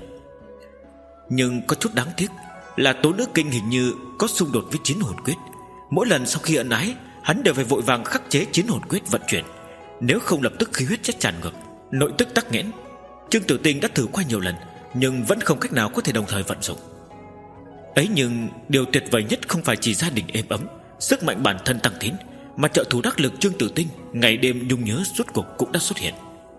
Nhưng có chút đáng tiếc là Tố Nữ Kinh hình như có xung đột với chiến hồn quyết. Mỗi lần sau khi ân ái, hắn đều phải vội vàng khắc chế chiến hồn quyết vận chuyển, nếu không lập tức khí huyết sẽ tràn ngược, nội tức tắc nghẽn. Trương Tử Tinh đã thử qua nhiều lần, nhưng vẫn không cách nào có thể đồng thời vận dụng. Ấy nhưng điều tuyệt vời nhất không phải chỉ gia đình êm ấm, sức mạnh bản thân tăng tiến, mà trợ thủ đắc lực Trương Tử Tinh ngày đêm nhung nhớ suốt cuộc cũng đã xuất hiện.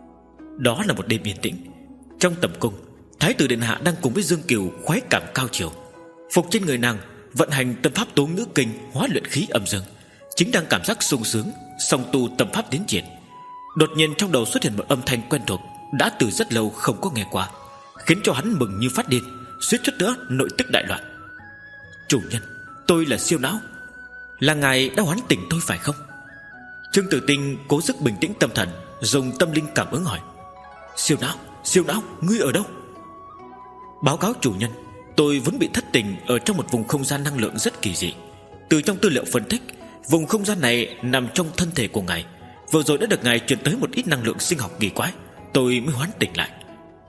Đó là một đêm yên tĩnh. Trong tầm cung, Thái tử điện hạ đang cùng với Dương Kiều khoái cảm cao chiều. Phục trên người nàng vận hành tâm pháp Tố Nữ Kinh, hóa luyện khí âm dương, chính đang cảm giác sung sướng song tu tâm pháp tiến triển. Đột nhiên trong đầu xuất hiện một âm thanh quen thuộc, đã từ rất lâu không có nghe qua, khiến cho hắn mừng như phát điên, suýt chút nữa nội tức đại loạn. Chủ nhân, tôi là Siêu Não. Là ngài đã hoán tỉnh tôi phải không? Trương Tử Tinh cố sức bình tĩnh tâm thần, dùng tâm linh cảm ứng hỏi. Siêu Não, Siêu Não, ngươi ở đâu? Báo cáo chủ nhân, tôi vẫn bị thất tình ở trong một vùng không gian năng lượng rất kỳ dị. Từ trong tư liệu phân tích, vùng không gian này nằm trong thân thể của ngài. Vừa rồi đã được ngài truyền tới một ít năng lượng sinh học kỳ quái, tôi mới hoán tỉnh lại.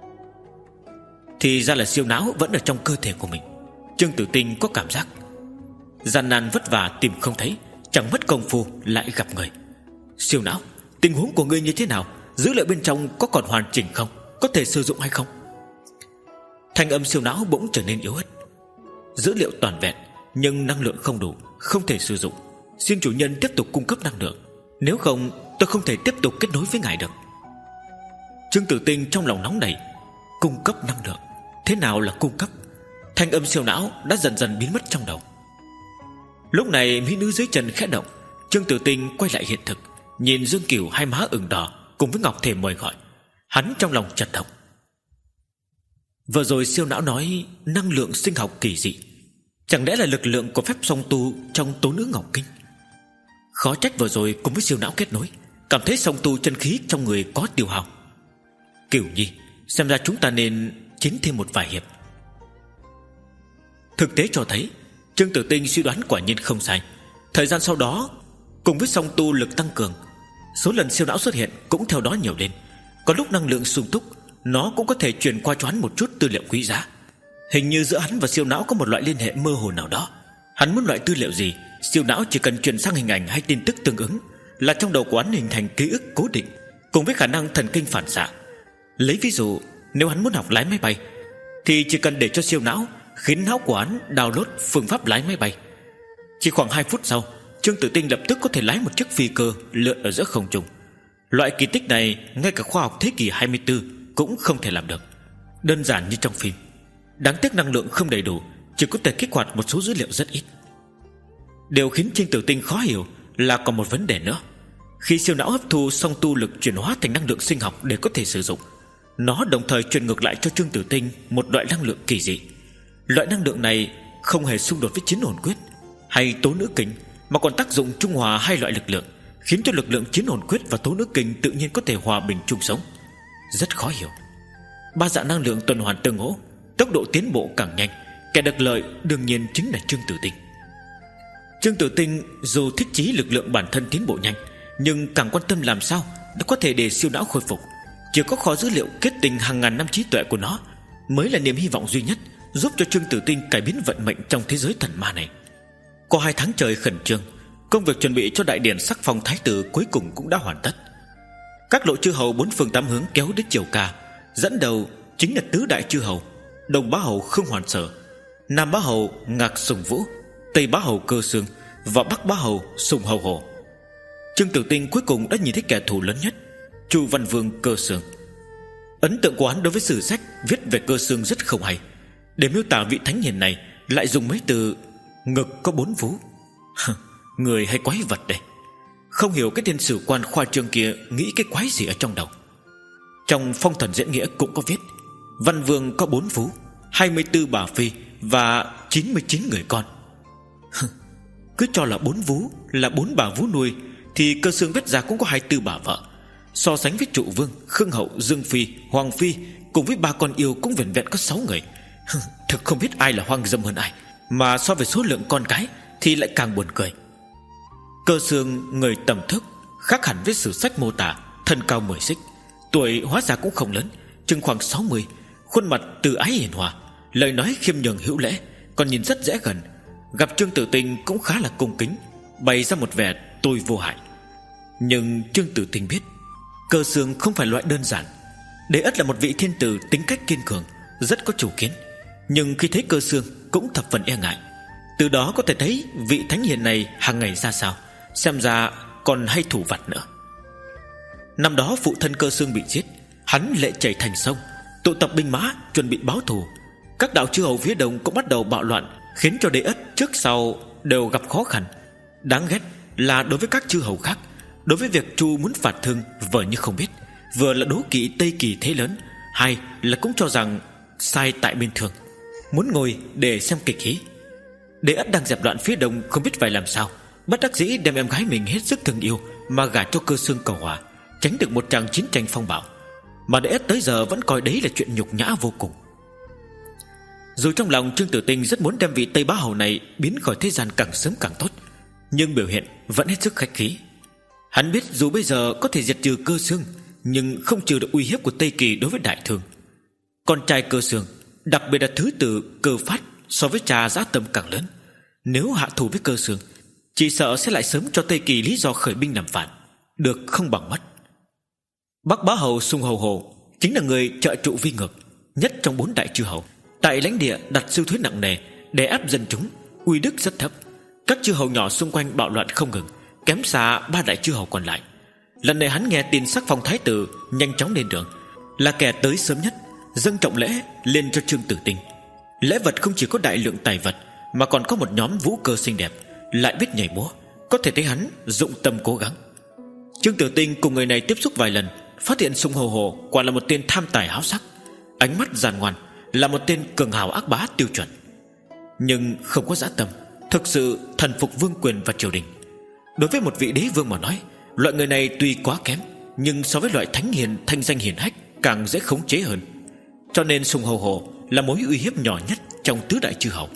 Thì ra là Siêu Não vẫn ở trong cơ thể của mình. Trương Tử Tinh có cảm giác gian nan vất vả tìm không thấy, chẳng mất công phu lại gặp người. Siêu Não, tình huống của ngươi như thế nào? Dữ liệu bên trong có còn hoàn chỉnh không? Có thể sử dụng hay không? Thanh âm Siêu Não bỗng trở nên yếu ớt. Dữ liệu toàn vẹn, nhưng năng lượng không đủ, không thể sử dụng. Xin chủ nhân tiếp tục cung cấp năng lượng, nếu không tôi không thể tiếp tục kết nối với ngài được. Trương Tử Tinh trong lòng nóng nảy. Cung cấp năng lượng? Thế nào là cung cấp? Thanh âm Siêu Não đã dần dần biến mất trong đầu. Lúc này mỹ nữ dưới chân khẽ động. Trương Tử Tinh quay lại hiện thực, nhìn Dương Kiều hai má ửng đỏ cùng với Ngọc Thể mời gọi. Hắn trong lòng chật động. Vừa rồi Siêu Não nói năng lượng sinh học kỳ dị, chẳng lẽ là lực lượng của phép song tu trong Tố Nữ Ngọc Kinh? Khó trách vừa rồi cùng với Siêu Não kết nối, cảm thấy song tu chân khí trong người có tiêu hao. Kiều Nhi, xem ra chúng ta nên chiến thêm một vài hiệp. Thực tế cho thấy Trương Tử Tinh suy đoán quả nhiên không sai. Thời gian sau đó, cùng với song tu lực tăng cường, số lần Siêu Não xuất hiện cũng theo đó nhiều lên. Có lúc năng lượng sung túc, nó cũng có thể truyền qua cho hắn một chút tư liệu quý giá. Hình như giữa hắn và Siêu Não có một loại liên hệ mơ hồ nào đó. Hắn muốn loại tư liệu gì, Siêu Não chỉ cần truyền sang hình ảnh hay tin tức tương ứng, là trong đầu của hắn hình thành ký ức cố định, cùng với khả năng thần kinh phản xạ. Lấy ví dụ, nếu hắn muốn học lái máy bay, thì chỉ cần để cho Siêu Não khiến não của hắn download phương pháp lái máy bay. Chỉ khoảng hai phút sau, Trương Tử Tinh lập tức có thể lái một chiếc phi cơ lượn ở giữa không trung. Loại kỳ tích này ngay cả khoa học thế kỷ hai mươi tư cũng không thể làm được. Đơn giản như trong phim. Đáng tiếc năng lượng không đầy đủ, chỉ có thể kích hoạt một số dữ liệu rất ít. Điều khiến Trương Tử Tinh khó hiểu là còn một vấn đề nữa. Khi Siêu Não hấp thu song tu lực chuyển hóa thành năng lượng sinh học để có thể sử dụng, nó đồng thời truyền ngược lại cho Trương Tử Tinh một loại năng lượng kỳ dị. Loại năng lượng này không hề xung đột với chiến hồn quyết hay Tố Nữ Kinh, mà còn tác dụng trung hòa hai loại lực lượng, khiến cho lực lượng chiến hồn quyết và Tố Nữ Kinh tự nhiên có thể hòa bình chung sống. Rất khó hiểu. Ba dạng năng lượng tuần hoàn tương hỗ, tốc độ tiến bộ càng nhanh, kẻ được lợi đương nhiên chính là Trương Tử Tinh. Trương Tử Tinh dù thích chí lực lượng bản thân tiến bộ nhanh, nhưng càng quan tâm làm sao để có thể để Siêu Não khôi phục. Chỉ có kho dữ liệu kết tinh hàng ngàn năm trí tuệ của nó mới là niềm hy vọng duy nhất giúp cho Trương Tử Tinh cải biến vận mệnh trong thế giới thần ma này. Có hai tháng trời khẩn trương, công việc chuẩn bị cho đại điển sắc phong thái tử cuối cùng cũng đã hoàn tất. Các lộ chư hầu bốn phương tám hướng kéo đến triều ca. Dẫn đầu chính là tứ đại chư hầu: Đông Bá Hầu Khương Hoàn Sở, Nam Bá Hầu Ngạc Sùng Vũ, Tây Bá Hầu Cơ Sương và Bắc Bá Hầu Sùng Hầu Hổ. Trương Tử Tinh cuối cùng đã nhìn thấy kẻ thù lớn nhất, Chu Văn Vương Cơ Sương. Ấn tượng của hắn đối với sử sách viết về Cơ Xương rất không hay. Để miêu tả vị thánh hiền này lại dùng mấy từ ngực có bốn vú. Người hay quái vật đây. Không hiểu cái tên sử quan khoa trương kia nghĩ cái quái gì ở trong đầu. Trong Phong Thần Diễn Nghĩa cũng có viết Văn Vương có bốn vú, hai mươi tư bà phi và chín mươi chín người con. Cứ cho là bốn vú là bốn bà vú nuôi, thì Cơ Xương viết ra cũng có hai mươi tư bà vợ. So sánh với Trụ Vương, Khương Hậu, Dương Phi, Hoàng Phi cùng với ba con yêu cũng vẻn vẹn có sáu người. Thực không biết ai là hoang dâm hơn ai. Mà so về số lượng con cái thì lại càng buồn cười. Cơ Xương người tầm thức, khác hẳn với sử sách mô tả, thân cao mười xích, tuổi hóa ra cũng không lớn, chừng khoảng sáu mươi, khuôn mặt từ ái hiền hòa, lời nói khiêm nhường hữu lễ, còn nhìn rất dễ gần. Gặp Trương Tử Tinh cũng khá là cung kính, bày ra một vẻ tôi vô hại. Nhưng Trương Tử Tinh biết Cơ Xương không phải loại đơn giản. Đế Ất là một vị thiên tử tính cách kiên cường, rất có chủ kiến, nhưng khi thấy Cơ Xương cũng thập phần e ngại. Từ đó có thể thấy vị thánh hiền này hàng ngày ra sao, xem ra còn hay thủ vặt nữa. Năm đó phụ thân Cơ Xương bị giết, hắn lệ chảy thành sông, tụ tập binh mã chuẩn bị báo thù. Các đạo chư hầu phía đông cũng bắt đầu bạo loạn, khiến cho Đế Ất trước sau đều gặp khó khăn. Đáng ghét là đối với các chư hầu khác, đối với việc Chu muốn phạt Thương vờ như không biết, vừa là đố kỵ Tây Kỳ thế lớn, hai là cũng cho rằng sai tại bên Thương, muốn ngồi để xem kịch hí. Đế Ất đang dẹp loạn phía đông không biết phải làm sao, bất đắc dĩ đem em gái mình hết sức thương yêu mà gả cho Cơ Xương cầu hòa, tránh được một tràng chiến tranh phong bạo. Mà Đế Ất tới giờ vẫn coi đấy là chuyện nhục nhã vô cùng. Dù trong lòng Trương Tử Tinh rất muốn đem vị Tây Bá Hầu này biến khỏi thế gian càng sớm càng tốt, nhưng biểu hiện vẫn hết sức khách khí. Hắn biết dù bây giờ có thể diệt trừ Cơ Xương, nhưng không trừ được uy hiếp của Tây Kỳ đối với Đại Thương. Con trai Cơ Xương, đặc biệt là thứ tử Cơ Phát, so với cha dã tâm càng lớn. Nếu hạ thủ với Cơ Xương, chỉ sợ sẽ lại sớm cho Tây Kỳ lý do khởi binh làm phản, được không bằng mất. Bắc Bá Hầu Sung Hầu Hồ chính là người trợ trụ vi ngược nhất trong bốn đại chư hầu. Tại lãnh địa đặt siêu thuế nặng nề, đè áp dân chúng, uy đức rất thấp. Các chư hầu nhỏ xung quanh bạo loạn không ngừng, kém xa ba đại chư hầu còn lại. Lần này hắn nghe tin sắc phong thái tử nhanh chóng lên đường, là kẻ tới sớm nhất, dâng trọng lễ lên cho Trương Tử Tinh. Lễ vật không chỉ có đại lượng tài vật, mà còn có một nhóm vũ cơ xinh đẹp, lại biết nhảy múa, có thể thấy hắn dụng tâm cố gắng. Trương Tử Tinh cùng người này tiếp xúc vài lần, phát hiện Sung Hầu Hồ quả là một tên tham tài háo sắc, ánh mắt giàn ngoan, là một tên cường hào ác bá tiêu chuẩn, nhưng không có dã tâm, thực sự thần phục vương quyền và triều đình. Đối với một vị đế vương mà nói, loại người này tuy quá kém, nhưng so với loại thánh hiền thanh danh hiển hách càng dễ khống chế hơn. Cho nên Sung Hầu Hồ là mối uy hiếp nhỏ nhất trong tứ đại chư hầu.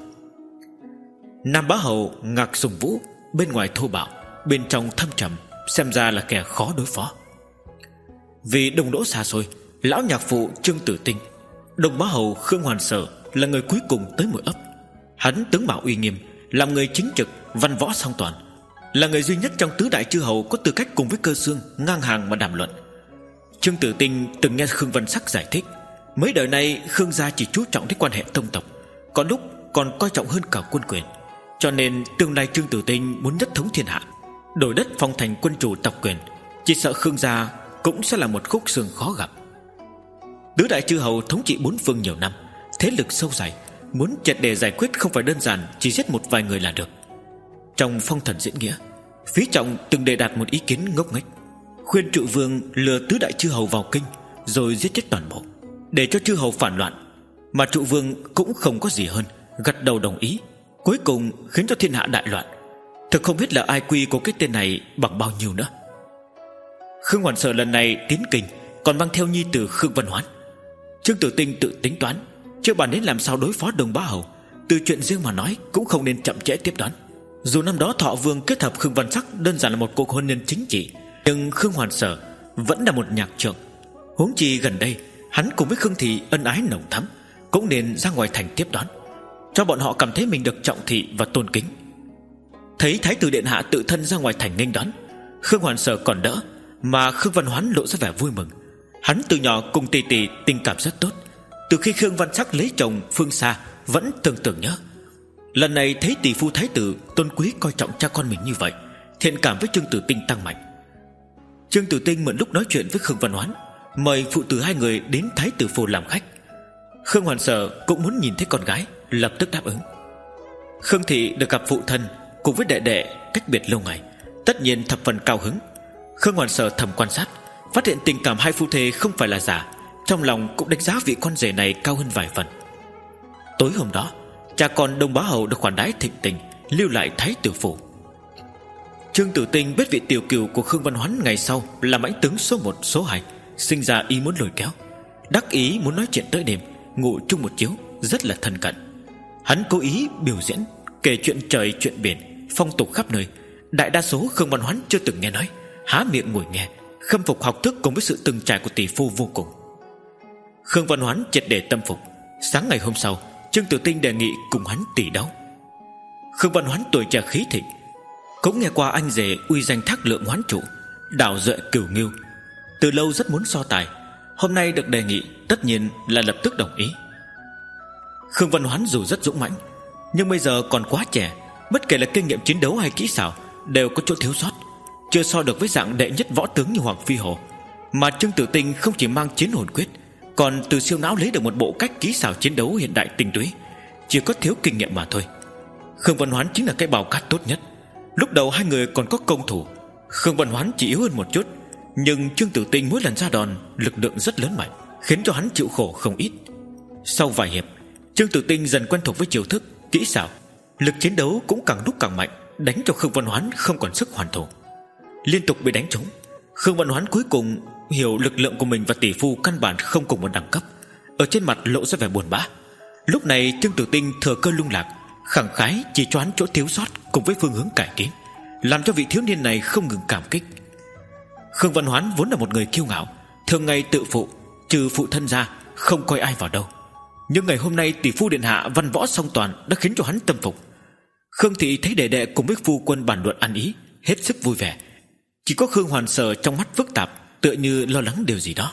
Nam Bá Hầu Ngạc Sùng Vũ bên ngoài thô bạo, bên trong thâm trầm, xem ra là kẻ khó đối phó. Vì đồng đỗ xa xôi, lão nhạc phụ Trương Tử Tinh, Đồng Bá Hầu Khương Hoàn Sở là người cuối cùng tới mỗi ấp. Hắn tướng mạo uy nghiêm, làm người chính trực, văn võ song toàn, là người duy nhất trong tứ đại chư hầu có tư cách cùng với Cơ Xương ngang hàng mà đàm luận. Trương Tử Tinh từng nghe Khương Văn Sắc giải thích, mấy đời nay Khương gia chỉ chú trọng đến quan hệ tông tộc, có lúc còn coi trọng hơn cả quân quyền. Cho nên tương lai Trương Tử Tinh muốn nhất thống thiên hạ, đổi đất phong thành quân chủ tộc quyền, chỉ sợ Khương gia cũng sẽ là một khúc xương khó gặp. Tứ đại chư hầu thống trị bốn phương nhiều năm, thế lực sâu dày, muốn triệt để giải quyết không phải đơn giản chỉ giết một vài người là được. Trong Phong Thần Diễn Nghĩa, Phí Trọng từng đề đạt một ý kiến ngốc nghếch, khuyên Trụ Vương lừa tứ đại chư hầu vào kinh rồi giết chết toàn bộ, để cho chư hầu phản loạn. Mà Trụ Vương cũng không có gì hơn, gật đầu đồng ý, cuối cùng khiến cho thiên hạ đại loạn. Thực không biết là ai quy của cái tên này bằng bao nhiêu nữa. Khương Hoàn Sở lần này tiến kinh còn mang theo nhi tử Khương Văn Hoán. Trương Tử Tinh tự tính toán, chưa bàn đến làm sao đối phó Đồng Bá Hầu, từ chuyện riêng mà nói cũng không nên chậm trễ tiếp đón. Dù năm đó Thọ Vương kết hợp Khương Văn Sắc đơn giản là một cuộc hôn nhân chính trị, nhưng Khương Hoàn Sở vẫn là một nhạc trưởng. Huống chi gần đây hắn cùng với Khương Thị ân ái nồng thắm, cũng nên ra ngoài thành tiếp đón, cho bọn họ cảm thấy mình được trọng thị và tôn kính. Thấy Thái tử điện hạ tự thân ra ngoài thành nghênh đón, Khương Hoàn Sở còn đỡ, mà Khương Văn Hoán lộ ra vẻ vui mừng. Hắn từ nhỏ cùng tỷ tỷ tình cảm rất tốt, từ khi Khương Văn Sắc lấy chồng phương xa vẫn tưởng tưởng nhớ. Lần này thấy tỷ phu thái tử tôn quý coi trọng cha con mình như vậy, thiện cảm với Trương Tử Tinh tăng mạnh. Trương Tử Tinh mượn lúc nói chuyện với Khương Văn Hoán, mời phụ tử hai người đến Thái tử phủ làm khách. Khương Hoàn Sở cũng muốn nhìn thấy con gái, lập tức đáp ứng. Khương thị được gặp phụ thân cùng với đệ đệ cách biệt lâu ngày, tất nhiên thập phần cao hứng. Khương Hoàn Sở thầm quan sát, phát hiện tình cảm hai phu thê không phải là giả, trong lòng cũng đánh giá vị con rể này cao hơn vài phần. Tối hôm đó, cha con Đông Bá Hầu được khoản đãi thịnh tình, lưu lại Thái tử phủ. Trương Tử Tinh biết vị tiểu cừu của Khương Văn Hoán ngày sau là mãnh tướng số một số hai, sinh ra ý muốn lôi kéo, đắc ý muốn nói chuyện tới đêm, ngủ chung một chiếu, rất là thân cận. Hắn cố ý biểu diễn, kể chuyện trời chuyện biển, phong tục khắp nơi. Đại đa số Khương Văn Hoán chưa từng nghe nói, há miệng ngồi nghe, khâm phục học thức cùng với sự từng trải của tỷ phu vô cùng. Khương Văn Hoán triệt để tâm phục. Sáng ngày hôm sau, Trương Tử Tinh đề nghị cùng hắn tỷ đấu. Khương Văn Hoán tuổi trẻ khí thịnh, cũng nghe qua anh rể uy danh thác lượng Hoán chủ, đảo duệ cửu ngưu, từ lâu rất muốn so tài. Hôm nay được đề nghị, tất nhiên là lập tức đồng ý. Khương Văn Hoán dù rất dũng mãnh, nhưng bây giờ còn quá trẻ, bất kể là kinh nghiệm chiến đấu hay kỹ xảo đều có chỗ thiếu sót, chưa so được với dạng đệ nhất võ tướng như Hoàng Phi Hồ. Mà Trương Tử Tinh không chỉ mang chiến hồn quyết, còn từ siêu não lấy được một bộ cách kỹ xảo chiến đấu hiện đại tinh túy, chỉ có thiếu kinh nghiệm mà thôi. Khương Văn Hoán chính là cái bào cát tốt nhất. Lúc đầu hai người còn có công thủ, Khương Văn Hoán chỉ yếu hơn một chút, nhưng Trương Tử Tinh mỗi lần ra đòn lực lượng rất lớn mạnh, khiến cho hắn chịu khổ không ít. Sau vài hiệp, Trương Tử Tinh dần quen thuộc với chiêu thức, kỹ xảo, lực chiến đấu cũng càng lúc càng mạnh, đánh cho Khương Văn Hoán không còn sức hoàn thủ. Liên tục bị đánh trúng, Khương Văn Hoán cuối cùng hiểu lực lượng của mình và tỷ phu căn bản không cùng một đẳng cấp, ở trên mặt lộ ra vẻ buồn bã. Lúc này Trương Tử Tinh thừa cơ lung lạc, khẳng khái chỉ cho hắn chỗ thiếu sót cùng với phương hướng cải tiến, làm cho vị thiếu niên này không ngừng cảm kích. Khương Văn Hoán vốn là một người kiêu ngạo, thường ngày tự phụ, trừ phụ thân ra không coi ai vào đâu. Nhưng ngày hôm nay tỷ phu điện hạ văn võ song toàn đã khiến cho hắn tâm phục. Khương thị thấy đệ đệ cùng với phu quân bàn luận ăn ý, hết sức vui vẻ. Chỉ có Khương Hoàn Sở trong mắt phức tạp, tựa như lo lắng điều gì đó.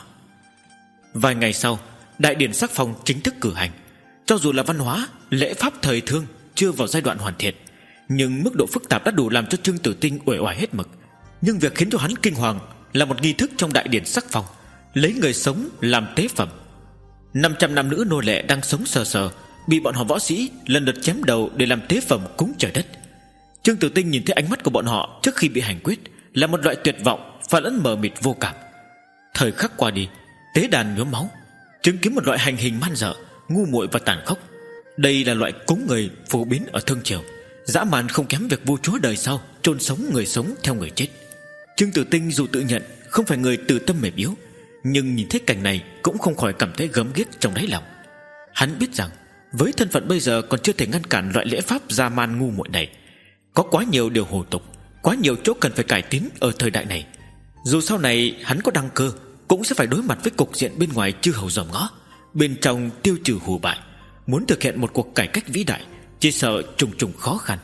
Vài ngày sau, đại điển sắc phong chính thức cử hành. Cho dù là văn hóa, lễ pháp thời thương chưa vào giai đoạn hoàn thiện, nhưng mức độ phức tạp đã đủ làm cho Trương Tử Tinh uể oải hết mực. Nhưng việc khiến cho hắn kinh hoàng là một nghi thức trong đại điển sắc phong, lấy người sống làm tế phẩm. Năm trăm nam nữ nô lệ đang sống sờ sờ bị bọn họ võ sĩ lần lượt chém đầu để làm tế phẩm cúng trời đất. Trương Tử Tinh nhìn thấy ánh mắt của bọn họ trước khi bị hành quyết là một loại tuyệt vọng và lẫn mờ mịt vô cảm. Thời khắc qua đi, tế đàn nhuốm máu, chứng kiến một loại hành hình man dợ, ngu muội và tàn khốc. Đây là loại cúng người phổ biến ở Thương Triều, dã man không kém việc vua chúa đời sau chôn sống người sống theo người chết. Trương Tử Tinh dù tự nhận không phải người từ tâm mềm yếu, nhưng nhìn thấy cảnh này cũng không khỏi cảm thấy gớm ghiếc trong đáy lòng. Hắn biết rằng với thân phận bây giờ còn chưa thể ngăn cản loại lễ pháp dã man ngu muội này. Có quá nhiều điều hồ tục, quá nhiều chỗ cần phải cải tiến ở thời đại này. Dù sau này hắn có đăng cơ, cũng sẽ phải đối mặt với cục diện bên ngoài chư hầu dòm ngõ, bên trong tiêu trừ hù bại. Muốn thực hiện một cuộc cải cách vĩ đại, chỉ sợ trùng trùng khó khăn.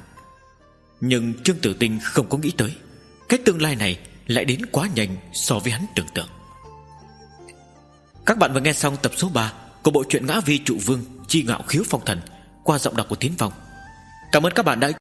Nhưng Trương Tử Tinh không có nghĩ tới, cái tương lai này lại đến quá nhanh so với hắn tưởng tượng. Các bạn vừa nghe xong tập số ba của bộ truyện Ngã Vi Trụ Vương Chi Ngạo Khiếu Phong Thần qua giọng đọc của Tiến Phong. Cảm ơn các bạn đã